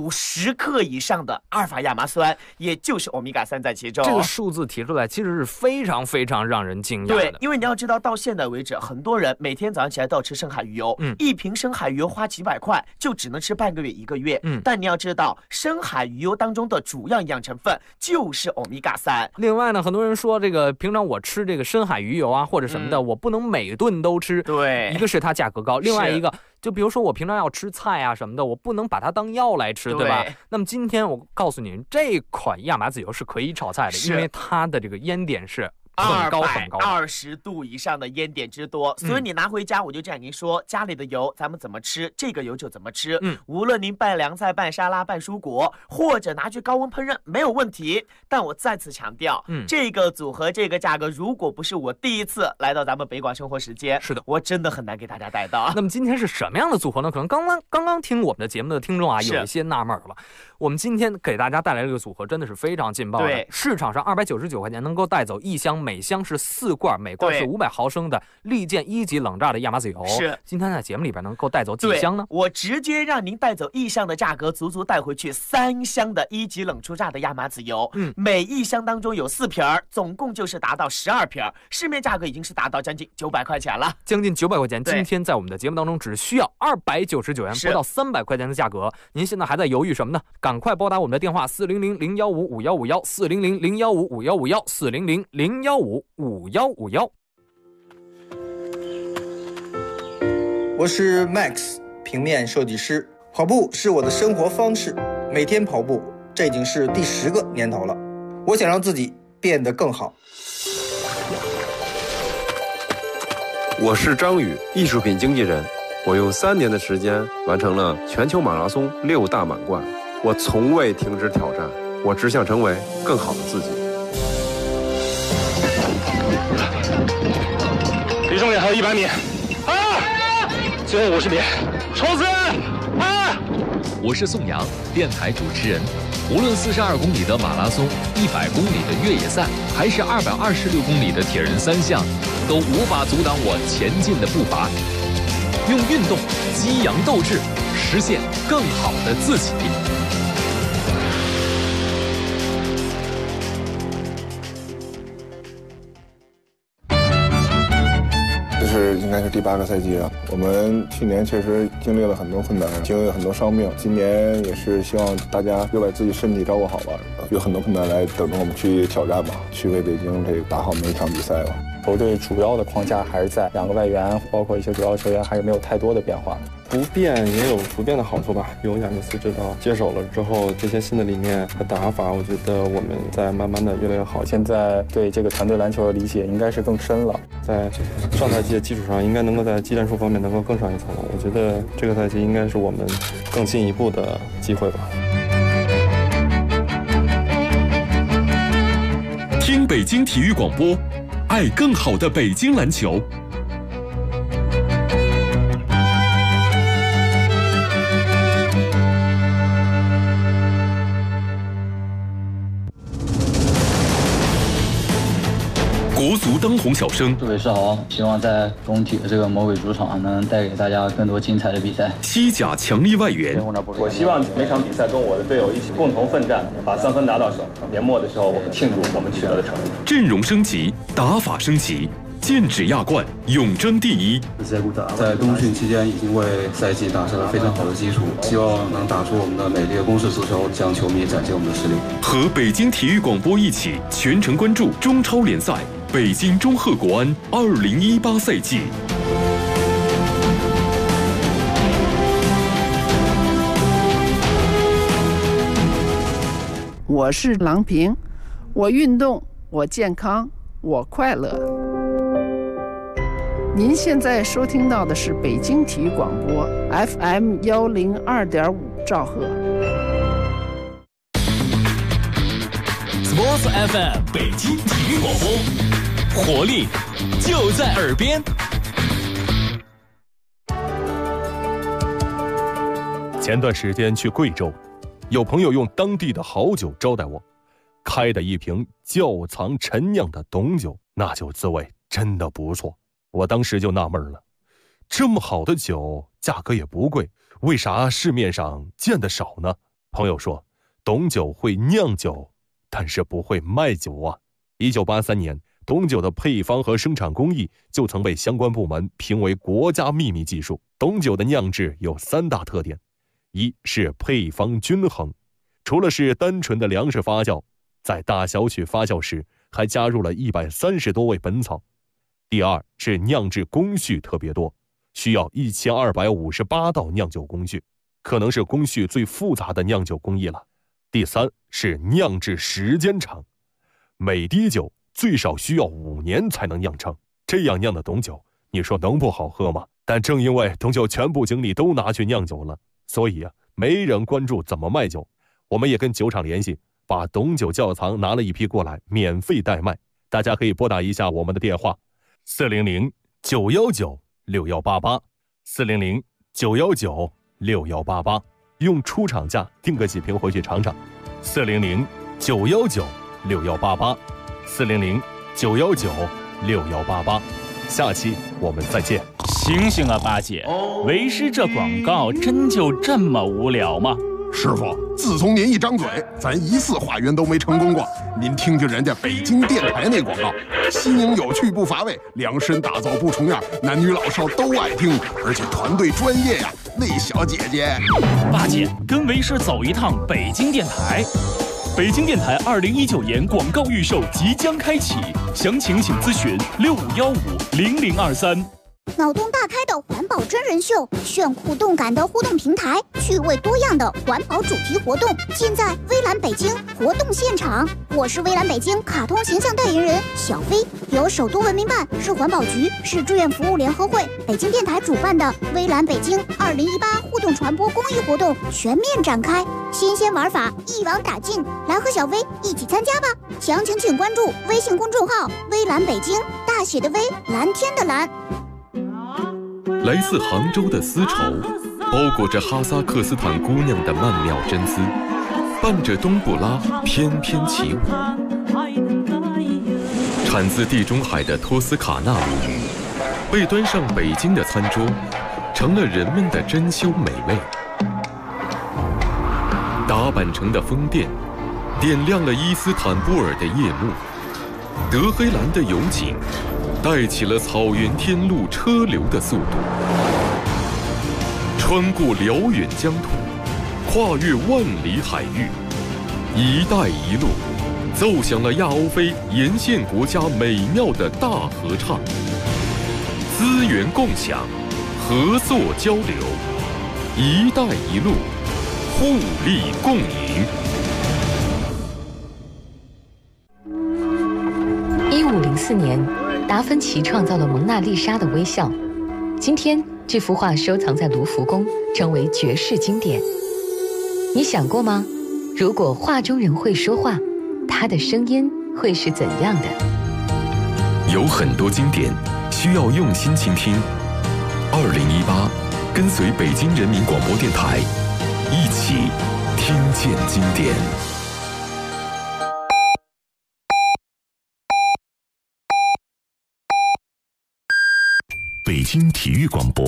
50克以上的阿尔法亚麻酸，也就是欧米伽3在其中。 这个数字提出来其实是非常非常让人惊讶的。 对，因为你要知道，到现在为止，很多人每天早上起来都要吃深海鱼油，一瓶深海鱼油花几百块，就只能吃半个月1个月。但你要知道，深海鱼油当中的主要营养成分就是欧米伽3。 另外呢，很多人说这个平常我吃这个深海鱼油啊或者什么的，我不能每顿都吃。 对， 一个是它价格高，另外一个就比如说我平常要吃菜啊什么的，我不能把它当药来吃，对吧？那么今天我告诉您，这款亚麻籽油是可以炒菜的，因为它的这个烟点是很高很高 ，220度以上的烟点之多，所以你拿回家，我就这样跟您说，家里的油咱们怎么吃，这个油就怎么吃。无论您拌凉菜、拌沙拉、拌蔬果，或者拿去高温烹饪，没有问题。但我再次强调，这个组合、这个价格，如果不是我第一次来到咱们北广生活时间， 是的， 我真的很难给大家带到。 那么今天是什么样的组合呢？可能刚刚听我们的节目的听众啊，有一些纳闷了。我们今天给大家带来这个组合真的是非常劲爆的，市场上299块钱能够带走1箱，每箱是4罐，每罐是500毫升的利剑1级冷榨的亚麻籽油。 是， 今天在节目里边能够带走几箱呢？ 我直接让您带走1箱的价格，足足带回去3箱的1级冷出榨的亚麻籽油。每1箱当中有4瓶，总共就是达到12瓶，市面价格已经是达到将近900块钱了， 将近900块钱。今天在我们的节目当中只需要299元，不到300块钱的价格。您现在还在犹豫什么呢？赶快拨打我们的电话400-015-5151，400-015-5151，400-015-5151。 我是 Max， 平面设计师。跑步是我的生活方式，每天跑步，这已经是第10个年头了。我想让自己变得更好。 我是张宇，艺术品经纪人。我用3年的时间完成了全球马拉松6大满贯。我从未停止挑战，我只想成为更好的自己。 离终点还有100米，最后50米，冲刺！ 我是宋阳，电台主持人。无论42公里的马拉松、100公里的越野赛，还是226公里的铁人三项，都无法阻挡我前进的步伐。用运动激扬斗志，实现更好的自己。 应该是第8个赛季了。我们去年确实经历了很多困难，经历了很多伤病。今年也是希望大家又把自己身体照顾好吧，有很多困难来等着我们去挑战吧，去为北京这个打好每一场比赛吧。 球队主要的框架还是在2个外援，包括一些主要球员还是没有太多的变化。 不变也有不变的好处吧。有亚尼斯指导接手了之后，这些新的理念和打法，我觉得我们在慢慢的越来越好。 现在对这个团队篮球的理解应该是更深了， 在上赛季的基础上，应该能够在技战术方面能够更上一层楼。我觉得这个赛季应该是我们更进一步的机会吧。 听北京体育广播，爱更好的北京篮球。国足当红小生， 各位是好，希望在中体的这个魔鬼主场能带给大家更多精彩的比赛。 西甲强力外援， 我希望每场比赛跟我的队友一起共同奋战，把3分拿到手。年末的时候，我们庆祝我们取得的成绩。 阵容升级，打法升级，剑指亚冠，永争第一。 在冬训期间已经为赛季打下了非常好的基础，希望能打出我们的美丽的攻势足球，向球迷展现我们的实力。 和北京体育广播一起全程关注中超联赛。北京中赫国安2018赛季。 我是郎平，我运动，我健康，我快乐。您现在收听到的是北京体育广播 FM 102.5兆赫。 Sports FM 北京体育广播，活力就在耳边。 前段时间去贵州，有朋友用当地的好酒招待我，开的一瓶窖藏陈酿的董酒，那酒滋味真的不错。我当时就纳闷了，这么好的酒，价格也不贵，为啥市面上见得少呢？朋友说，董酒会酿酒，但是不会卖酒啊。1983年，董酒的配方和生产工艺就曾被相关部门评为国家秘密技术。董酒的酿制有3大特点，一是配方均衡，除了是单纯的粮食发酵，在大小曲发酵时还加入了130多味本草。第二是酿制工序特别多，需要1258道酿酒工序，可能是工序最复杂的酿酒工艺了。第三是酿制时间长，每滴酒最少需要5年才能酿成，这样酿的董酒，你说能不好喝吗？但正因为董酒全部精力都拿去酿酒了，所以没人关注怎么卖酒。我们也跟酒厂联系，把董酒窖藏拿了一批过来，免费代卖。大家可以拨打一下我们的电话400-919-6188 400-919-6188，用出厂价订个几瓶回去尝尝。400-919-6188 400-919-6188。下期我们再见。 醒醒啊，八戒，为师这广告真就这么无聊吗？ 师傅，自从您一张嘴，咱1次化缘都没成功过。您听听人家北京电台那广告，新颖有趣不乏味，量身打造不重样，男女老少都爱听，而且团队专业呀。那小姐姐， 八戒跟为师走一趟北京电台。北京电台2019年广告预售即将开启，详情请咨询65150023。 脑洞大开的环保真人秀，炫酷动感的互动平台，趣味多样的环保主题活动，尽在微蓝北京活动现场。我是微蓝北京卡通形象代言人小飞，由首都文明办、市环保局、市志愿服务联合会、北京电台主办的微蓝北京2018互动传播公益活动全面展开，新鲜玩法一网打尽，来和小飞一起参加吧！详情请关注微信公众号微蓝北京，大写的微，蓝天的蓝。 来自杭州的丝绸， 包裹着哈萨克斯坦姑娘的曼妙真姿，伴着冬不拉翩翩起舞。产自地中海的托斯卡纳鲈鱼，被端上北京的餐桌，成了人们的珍馐美味。达坂城的风电，点亮了伊斯坦布尔的夜幕。德黑兰的油井，带起了草原天路车流的速度。穿过辽远疆土，跨越万里海域，一带一路奏响了亚欧非沿线国家美妙的大合唱。资源共享，合作交流，一带一路，互利共赢。 1504年，达芬奇创造了蒙娜丽莎的微笑。今天，这幅画收藏在卢浮宫，成为绝世经典。你想过吗？如果画中人会说话，他的声音会是怎样的？ 有很多经典需要用心倾听。2018，跟随北京人民广播电台，一起听见经典。北京体育广播